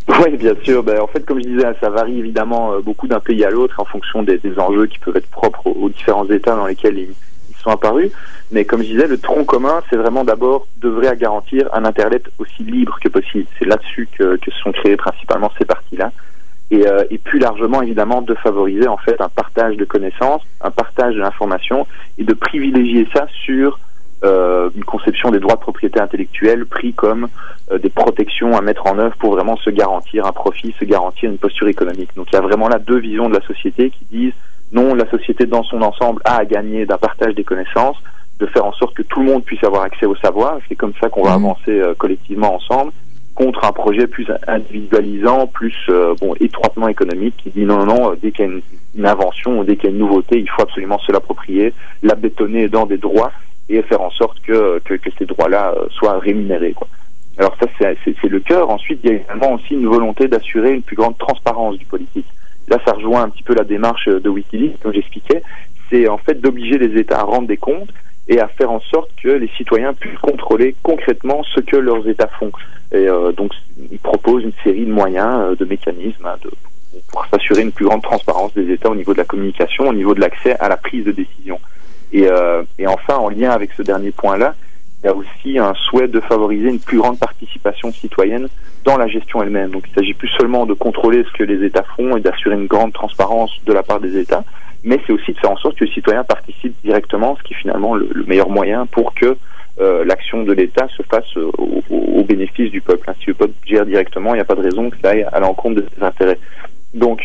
Oui, bien sûr. Ben, en fait, comme je disais, ça varie évidemment euh, beaucoup d'un pays à l'autre en fonction des, des enjeux qui peuvent être propres aux, aux différents États dans lesquels ils, ils sont apparus. Mais comme je disais, le tronc commun, c'est vraiment d'abord d'œuvrer à garantir un Internet aussi libre que possible. C'est là-dessus que, que sont créées principalement ces parties-là. Et, euh, et plus largement, évidemment, de favoriser en fait un partage de connaissances, un partage de l'information et de privilégier ça sur Euh, une conception des droits de propriété intellectuelle pris comme euh, des protections à mettre en œuvre pour vraiment se garantir un profit, se garantir une posture économique. Donc il y a vraiment là deux visions de la société qui disent non, la société dans son ensemble a à gagner d'un partage des connaissances, de faire en sorte que tout le monde puisse avoir accès au savoir, c'est comme ça qu'on va mmh. avancer euh, collectivement ensemble, contre un projet plus individualisant, plus euh, bon étroitement économique, qui dit non, non, non, dès qu'il y a une, une invention, dès qu'il y a une nouveauté, il faut absolument se l'approprier, la bétonner dans des droits, et faire en sorte que, que, que ces droits-là euh, soient rémunérés, quoi. Alors ça, c'est, c'est, c'est le cœur. Ensuite, il y a également aussi une volonté d'assurer une plus grande transparence du politique. Là, ça rejoint un petit peu la démarche de Wikileaks, comme j'expliquais. C'est en fait d'obliger les États à rendre des comptes et à faire en sorte que les citoyens puissent contrôler concrètement ce que leurs États font. Et euh, donc, ils proposent une série de moyens, euh, de mécanismes hein, de, pour s'assurer une plus grande transparence des États au niveau de la communication, au niveau de l'accès à la prise de décision. Et, euh, et enfin, en lien avec ce dernier point-là, il y a aussi un souhait de favoriser une plus grande participation citoyenne dans la gestion elle-même. Donc il ne s'agit plus seulement de contrôler ce que les États font et d'assurer une grande transparence de la part des États, mais c'est aussi de faire en sorte que les citoyens participent directement, ce qui est finalement le, le meilleur moyen pour que euh, l'action de l'État se fasse au, au, au bénéfice du peuple. Si le peuple gère directement, il n'y a pas de raison que ça aille à l'encontre de ses intérêts. Donc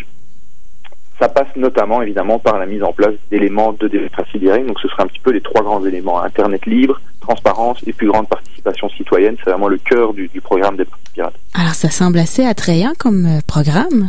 ça passe notamment, évidemment, par la mise en place d'éléments de démocratie directe. Donc, ce sera un petit peu les trois grands éléments. Internet libre, transparence et plus grande participation citoyenne. C'est vraiment le cœur du, du programme des Partis Pirates. Alors, ça semble assez attrayant comme euh, programme.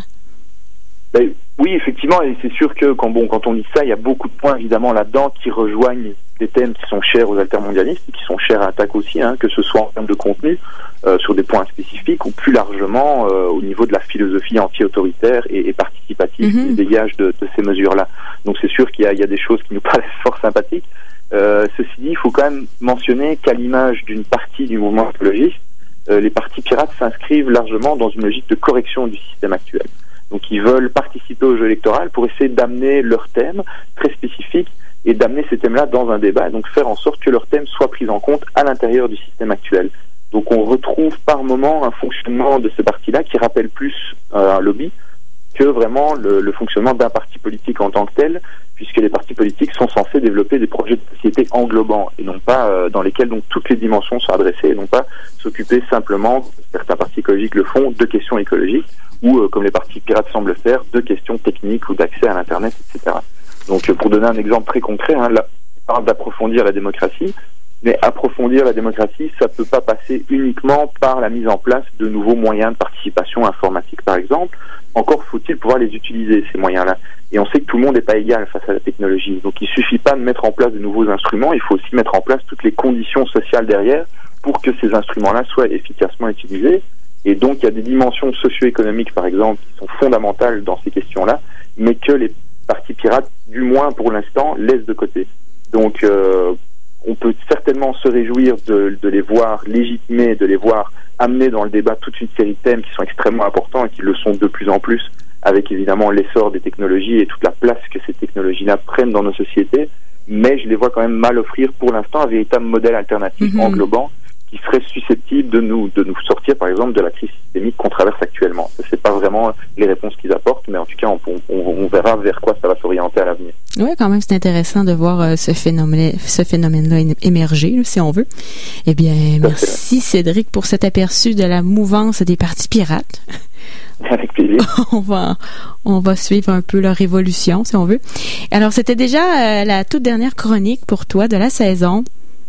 Ben, oui, effectivement. Et c'est sûr que quand, bon, quand on dit ça, il y a beaucoup de points, évidemment, là-dedans qui rejoignent des thèmes qui sont chers aux altermondialistes et qui sont chers à Attaque aussi, hein, que ce soit en termes de contenu, euh, sur des points spécifiques ou plus largement euh, au niveau de la philosophie anti-autoritaire et, et participative mm-hmm. qui dégage de, de ces mesures-là. Donc c'est sûr qu'il y a, il y a des choses qui nous paraissent fort sympathiques. Euh, ceci dit, il faut quand même mentionner qu'à l'image d'une partie du mouvement écologiste, euh, les partis pirates s'inscrivent largement dans une logique de correction du système actuel. Donc ils veulent participer au jeu électoral pour essayer d'amener leurs thèmes très spécifiques et d'amener ces thèmes-là dans un débat, et donc faire en sorte que leurs thèmes soient pris en compte à l'intérieur du système actuel. Donc on retrouve par moment un fonctionnement de ce parti-là qui rappelle plus euh, un lobby que vraiment le, le fonctionnement d'un parti politique en tant que tel, puisque les partis politiques sont censés développer des projets de société englobants, et non pas euh, dans lesquels donc toutes les dimensions sont adressées, et non pas s'occuper simplement, certains partis écologiques le font, de questions écologiques, ou euh, comme les partis pirates semblent faire, de questions techniques ou d'accès à l'Internet, et cetera. Donc, pour donner un exemple très concret, hein, là, on parle d'approfondir la démocratie, mais approfondir la démocratie, ça peut pas passer uniquement par la mise en place de nouveaux moyens de participation informatique, par exemple. Encore faut-il pouvoir les utiliser, ces moyens-là. Et on sait que tout le monde n'est pas égal face à la technologie. Donc, il suffit pas de mettre en place de nouveaux instruments, il faut aussi mettre en place toutes les conditions sociales derrière pour que ces instruments-là soient efficacement utilisés. Et donc, il y a des dimensions socio-économiques, par exemple, qui sont fondamentales dans ces questions-là, mais que les partis pirates, du moins pour l'instant, laissent de côté. Donc, euh, on peut certainement se réjouir de, de les voir légitimer, de les voir amener dans le débat toute une série de thèmes qui sont extrêmement importants et qui le sont de plus en plus, avec évidemment l'essor des technologies et toute la place que ces technologies-là prennent dans nos sociétés. Mais je les vois quand même mal offrir pour l'instant un véritable modèle alternatif mm-hmm. englobant qui serait susceptible de nous de nous sortir, par exemple, de la crise systémique qu'on traverse actuellement. Ce n'est pas vraiment les réponses qu'ils apportent, mais en tout cas, on, on, on verra vers quoi ça va s'orienter à l'avenir. Oui, quand même, c'est intéressant de voir euh, ce phénomène, ce phénomène-là émerger, là, si on veut. Eh bien, merci Cédric pour cet aperçu de la mouvance des partis pirates. Avec plaisir. on va, on va suivre un peu leur évolution, si on veut. Alors, c'était déjà euh, la toute dernière chronique pour toi de la saison.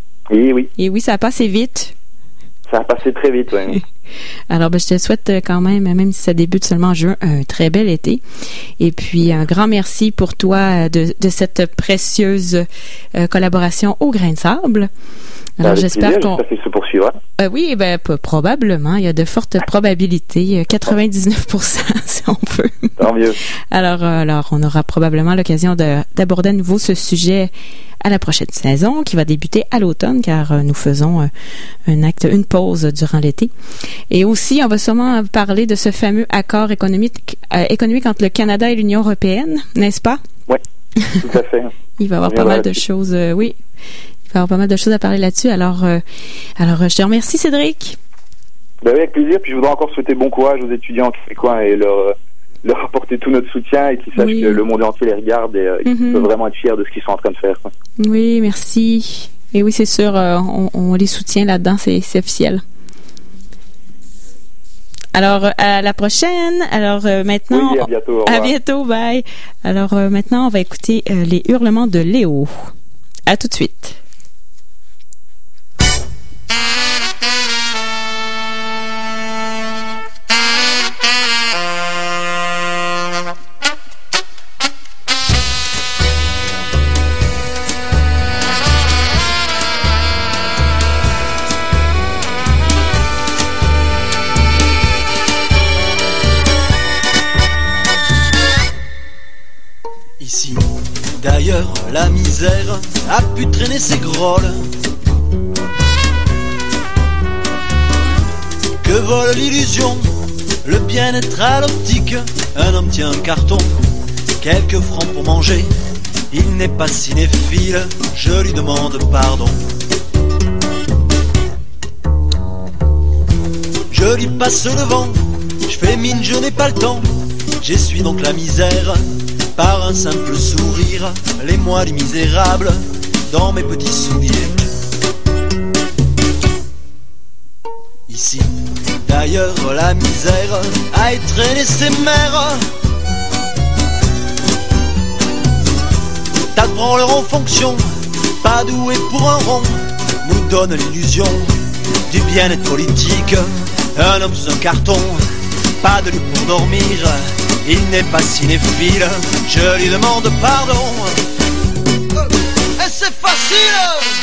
Et oui. Et oui, ça a passé vite. Ça a passé très vite, oui. Alors, ben, je te souhaite quand même, même si ça débute seulement en juin, un très bel été. Et puis, un grand merci pour toi de, de cette précieuse euh, collaboration au Grain de Sable. Alors, j'espère plaisir, qu'on... J'espère qu'il se poursuivra. Euh, oui, ben, p- probablement. Il y a de fortes probabilités. quatre-vingt-dix-neuf pour cent, si on peut. Tant mieux. Alors, euh, alors, on aura probablement l'occasion de, d'aborder à nouveau ce sujet à la prochaine saison, qui va débuter à l'automne, car euh, nous faisons euh, un acte, une pause durant l'été. Et aussi, on va sûrement parler de ce fameux accord économique, euh, économique entre le Canada et l'Union européenne, n'est-ce pas? Oui, tout à fait. Il va y avoir pas mal de choses, euh, oui. Il va y avoir pas mal de choses à parler là-dessus. Alors, euh, alors je te remercie, Cédric. Ben oui, avec plaisir. Puis je voudrais encore souhaiter bon courage aux étudiants québécois et leur, leur apporter tout notre soutien et qu'ils sachent oui. que le monde entier les regarde et euh, qu'ils mm-hmm. peuvent vraiment être fiers de ce qu'ils sont en train de faire. Quoi. Oui, merci. Et oui, c'est sûr, euh, on, on les soutient là-dedans, c'est, c'est officiel. Alors, à la prochaine. Alors, euh, maintenant... Oui, à bientôt. Au revoir. À bientôt, bye. Alors, euh, maintenant, on va écouter euh, les hurlements de Léo. À tout de suite. Ici, d'ailleurs, la misère a pu traîner ses grolles. Que vole l'illusion, le bien-être à l'optique. Un homme tient un carton, quelques francs pour manger. Il n'est pas cinéphile, je lui demande pardon. Je lui passe le vent, je fais mine, je n'ai pas le temps. J'essuie donc la misère par un simple sourire, les moi les misérables dans mes petits souliers. Ici, d'ailleurs, la misère a étreigné ses mères. Tas de branleurs en fonction, pas doué pour un rond, nous donne l'illusion du bien-être politique. Un homme sous un carton, pas de lit pour dormir. Il n'est pas cinéphile, je lui demande pardon. Et c'est facile.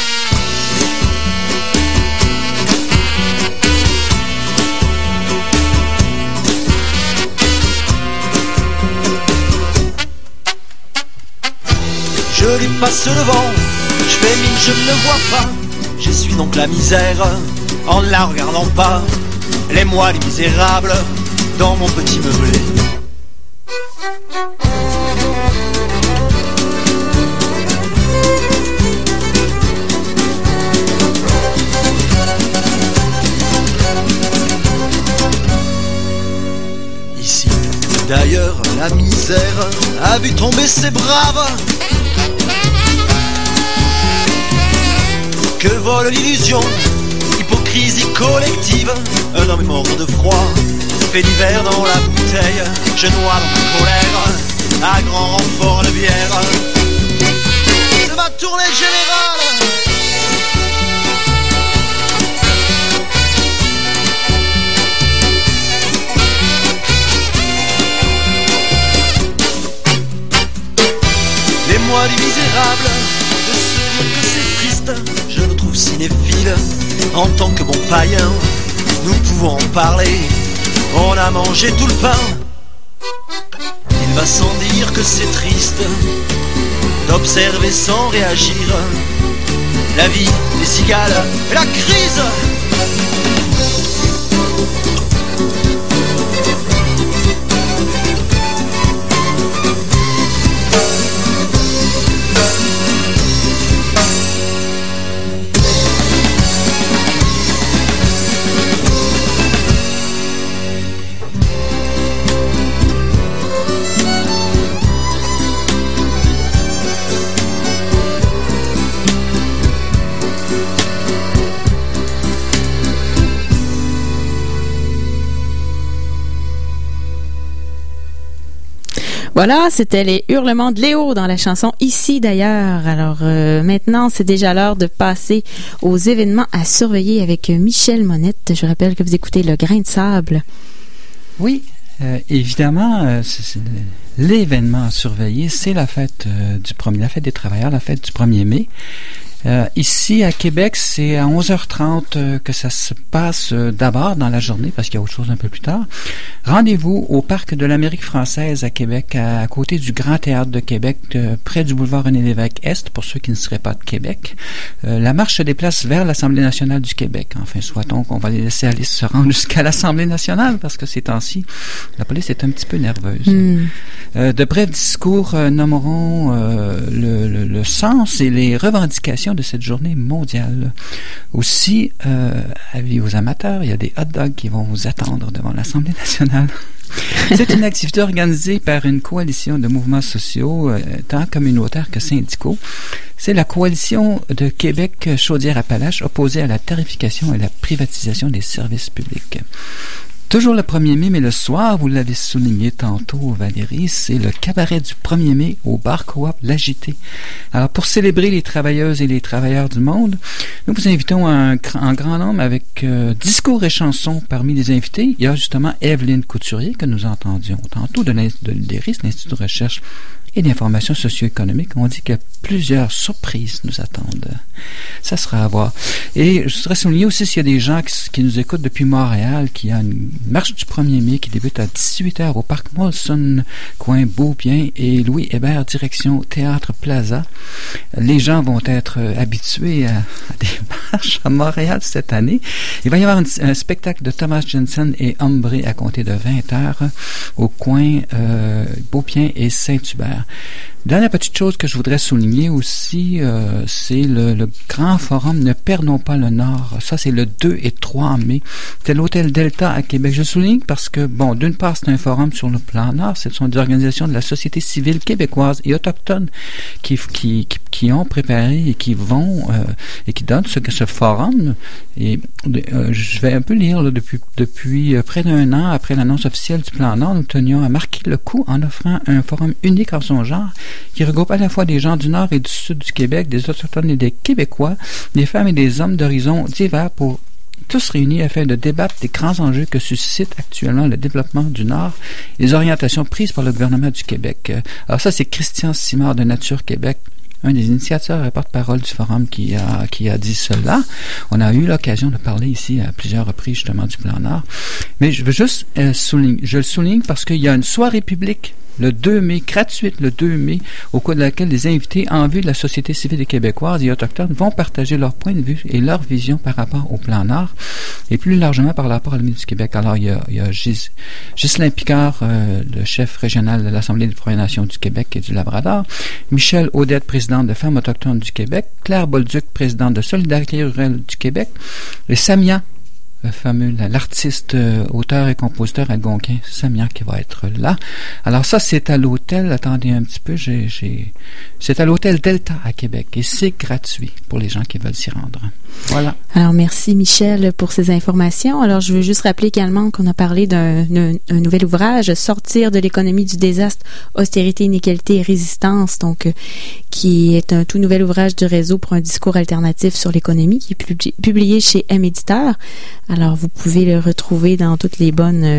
Je lui passe le vent, je fais mine, je ne le vois pas. J'essuie donc la misère en ne la regardant pas. Les moi les misérables dans mon petit meublé. Ici, d'ailleurs, la misère a vu tomber ses braves. Que vole l'illusion, hypocrisie collective. Un homme est mort de froid, fait l'hiver dans la bouteille. Je noie dans ma colère, à grand renfort de bière. C'est ma tournée générale. Les mois du misérable, de se dire que c'est triste, je me trouve cinéphile. En tant que bon païen, nous pouvons en parler. On a mangé tout le pain. Il va sans dire que c'est triste d'observer sans réagir la vie, les cigales et la crise. Voilà, c'était les hurlements de Léo dans la chanson Ici d'ailleurs. Alors euh, maintenant, c'est déjà l'heure de passer aux événements à surveiller avec Michel Monette. Je rappelle que vous écoutez Le Grain de Sable. Oui, euh, évidemment, euh, c'est, c'est l'événement à surveiller, c'est la fête euh, du premier, la fête des travailleurs, la fête du premier mai. Euh, ici, à Québec, c'est à onze heures trente euh, que ça se passe euh, d'abord dans la journée, parce qu'il y a autre chose un peu plus tard. Rendez-vous au Parc de l'Amérique française à Québec, à, à côté du Grand Théâtre de Québec, euh, près du boulevard René-Lévesque Est, pour ceux qui ne seraient pas de Québec. Euh, la marche se déplace vers l'Assemblée nationale du Québec. Enfin, soit-on qu'on va les laisser aller se rendre jusqu'à l'Assemblée nationale, parce que ces temps-ci, la police est un petit peu nerveuse. Mm. Euh, de brefs discours euh, nommeront euh, le, le, le sens et les revendications de cette journée mondiale. Aussi, euh, avis aux amateurs, il y a des hot dogs qui vont vous attendre devant l'Assemblée nationale. C'est une activité organisée par une coalition de mouvements sociaux, euh, tant communautaires que syndicaux. C'est la coalition de Québec Chaudière-Appalaches opposée à la tarification et la privatisation des services publics. Toujours le premier mai, mais le soir, vous l'avez souligné tantôt, Valérie, c'est le cabaret du premier mai au bar coop L'Agité. Alors, pour célébrer les travailleuses et les travailleurs du monde, nous vous invitons un, un grand nombre avec euh, discours et chansons parmi les invités. Il y a justement Evelyne Couturier, que nous entendions tantôt, de l'I R I S, l'Institut de recherche et d'information socio-économique. On dit que plusieurs surprises nous attendent. Ça sera à voir. Et je voudrais souligner aussi s'il y a des gens qui, qui nous écoutent depuis Montréal, qui a une marche du premier mai qui débute à dix-huit heures au Parc Molson, coin Beaubien, et Louis Hébert, direction Théâtre Plaza. Les gens vont être habitués à, à des marches à Montréal cette année. Il va y avoir un, un spectacle de Thomas Jensen et Ombré à compter de vingt heures au coin euh, Beaubien et Saint-Hubert. Dernière petite chose que je voudrais souligner aussi, euh, c'est le, le grand forum Ne perdons pas le Nord. Ça, c'est le deux et trois mai. C'est l'hôtel Delta à Québec. Je souligne parce que, bon, d'une part, c'est un forum sur le plan Nord. Ce sont des organisations de la société civile québécoise et autochtone qui, qui, qui, qui ont préparé et qui vont euh, et qui donnent ce, ce forum. Et euh, je vais un peu lire, là, depuis, depuis euh, près d'un an, après l'annonce officielle du plan Nord, nous tenions à marquer le coup en offrant un forum unique en son genre, qui regroupe à la fois des gens du nord et du sud du Québec, des autochtones et des Québécois, des femmes et des hommes d'horizons divers, pour tous réunis afin de débattre des grands enjeux que suscite actuellement le développement du Nord et les orientations prises par le gouvernement du Québec. Alors ça, c'est Christian Simard de Nature Québec, un des initiateurs et porte-parole du forum, qui a, qui a dit cela. On a eu l'occasion de parler ici à plusieurs reprises justement du plan Nord. Mais je veux juste euh, souligner, je le souligne parce qu'il y a une soirée publique le deux mai, gratuite le deux mai, au cours de laquelle les invités en vue de la société civile et québécoise et autochtone vont partager leur point de vue et leur vision par rapport au plan Nord et plus largement par rapport à l'Avenue du Québec. Alors, il y a, il y a Gis, Ghislain Picard, euh, le chef régional de l'Assemblée des Premières Nations du Québec et du Labrador, Michel Audette, présidente de Femmes autochtones du Québec, Claire Bolduc, présidente de Solidarité rurale du Québec, et Samia, le fameux, l'artiste, euh, auteur et compositeur algonquin Samia, qui va être là. Alors ça, c'est à l'hôtel, attendez un petit peu, j'ai, j'ai, c'est à l'hôtel Delta à Québec et c'est gratuit pour les gens qui veulent s'y rendre. Voilà. Alors, merci Michel pour ces informations. Alors, je veux juste rappeler également qu'on a parlé d'un, d'un un nouvel ouvrage, Sortir de l'économie du désastre, austérité, inégalité et résistance, donc, euh, qui est un tout nouvel ouvrage du réseau pour un discours alternatif sur l'économie, qui est publié, publié chez M Éditeur. Alors, vous pouvez le retrouver dans toutes les bonnes euh,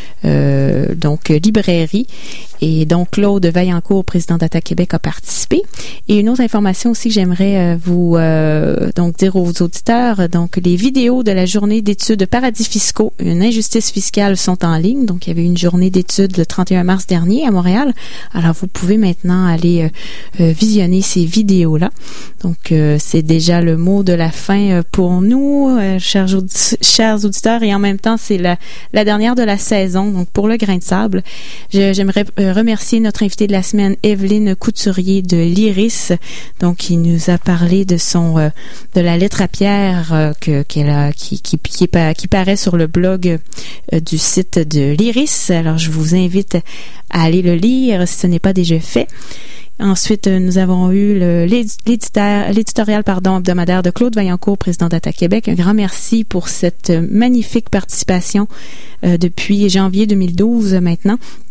euh, donc librairies. Et donc, Claude Vaillancourt, président d'Attaque Québec, a participé. Et une autre information aussi que j'aimerais euh, vous euh, donc dire aux auditeurs, donc les vidéos de la journée d'études de paradis fiscaux, une injustice fiscale, sont en ligne. Donc, il y avait une journée d'études le trente et un mars dernier à Montréal. Alors, vous pouvez maintenant aller euh, euh, visionner ces vidéos-là. Donc, euh, c'est déjà le mot de la fin euh, pour nous, euh, chers, audi- chers auditeurs. Et en même temps, c'est la, la dernière de la saison. Donc, pour le grain de sable, je, j'aimerais euh, remercier notre invitée de la semaine, Evelyne Couturier de l'I R I S, donc qui nous a parlé de son euh, de la lettre à Pierre euh, que qu'elle a qui qui qui, qui paraît sur le blog euh, du site de l'I R I S. Alors je vous invite à aller le lire si ce n'est pas déjà fait. Ensuite, nous avons eu le, l'éditeur, l'éditorial pardon, hebdomadaire de Claude Vaillancourt, président d'Attaque Québec. Un grand merci pour cette magnifique participation euh, depuis janvier deux mille douze maintenant.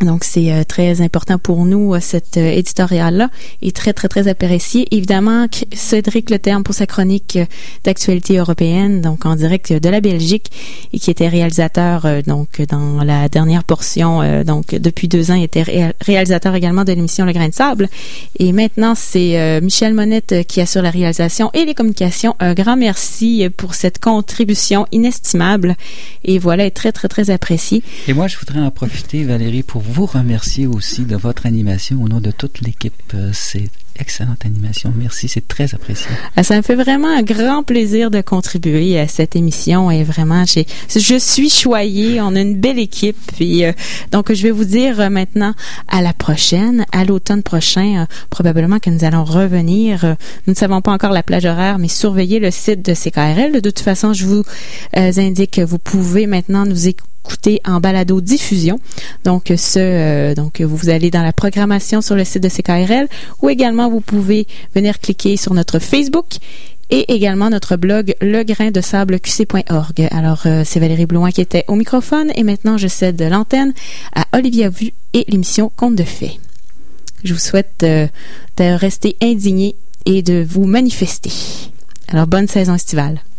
Donc, c'est euh, très important pour nous, euh, cet euh, éditorial-là, est très, très, très apprécié. Évidemment, Cédric Leterme pour sa chronique euh, d'actualité européenne, donc en direct de la Belgique, et qui était réalisateur, euh, donc, dans la dernière portion, euh, donc, depuis deux ans, il était ré- réalisateur également de l'émission Le Grain de Sable. Et maintenant, c'est euh, Michel Monette euh, qui assure la réalisation et les communications. Un grand merci pour cette contribution inestimable. Et voilà, est très, très, très apprécié. Et moi, je voudrais en profiter, Valérie, pour vous remercier aussi de votre animation au nom de toute l'équipe. C'est excellente animation. Merci, c'est très apprécié. Ça me fait vraiment un grand plaisir de contribuer à cette émission et vraiment, j'ai, je suis choyée. On a une belle équipe. Puis, euh, donc, je vais vous dire euh, maintenant à la prochaine, à l'automne prochain, euh, probablement que nous allons revenir. Euh, nous ne savons pas encore la plage horaire, mais surveillez le site de C K R L. De toute façon, je vous euh, indique que vous pouvez maintenant nous écouter écouter en balado diffusion. Donc ce euh, donc vous allez dans la programmation sur le site de C K R L ou également vous pouvez venir cliquer sur notre Facebook et également notre blog le grain de sable q c point org. Alors euh, c'est Valérie Blouin qui était au microphone et maintenant je cède l'antenne à Olivia Vu et l'émission Contes de fées. Je vous souhaite euh, de rester indignés et de vous manifester. Alors bonne saison estivale.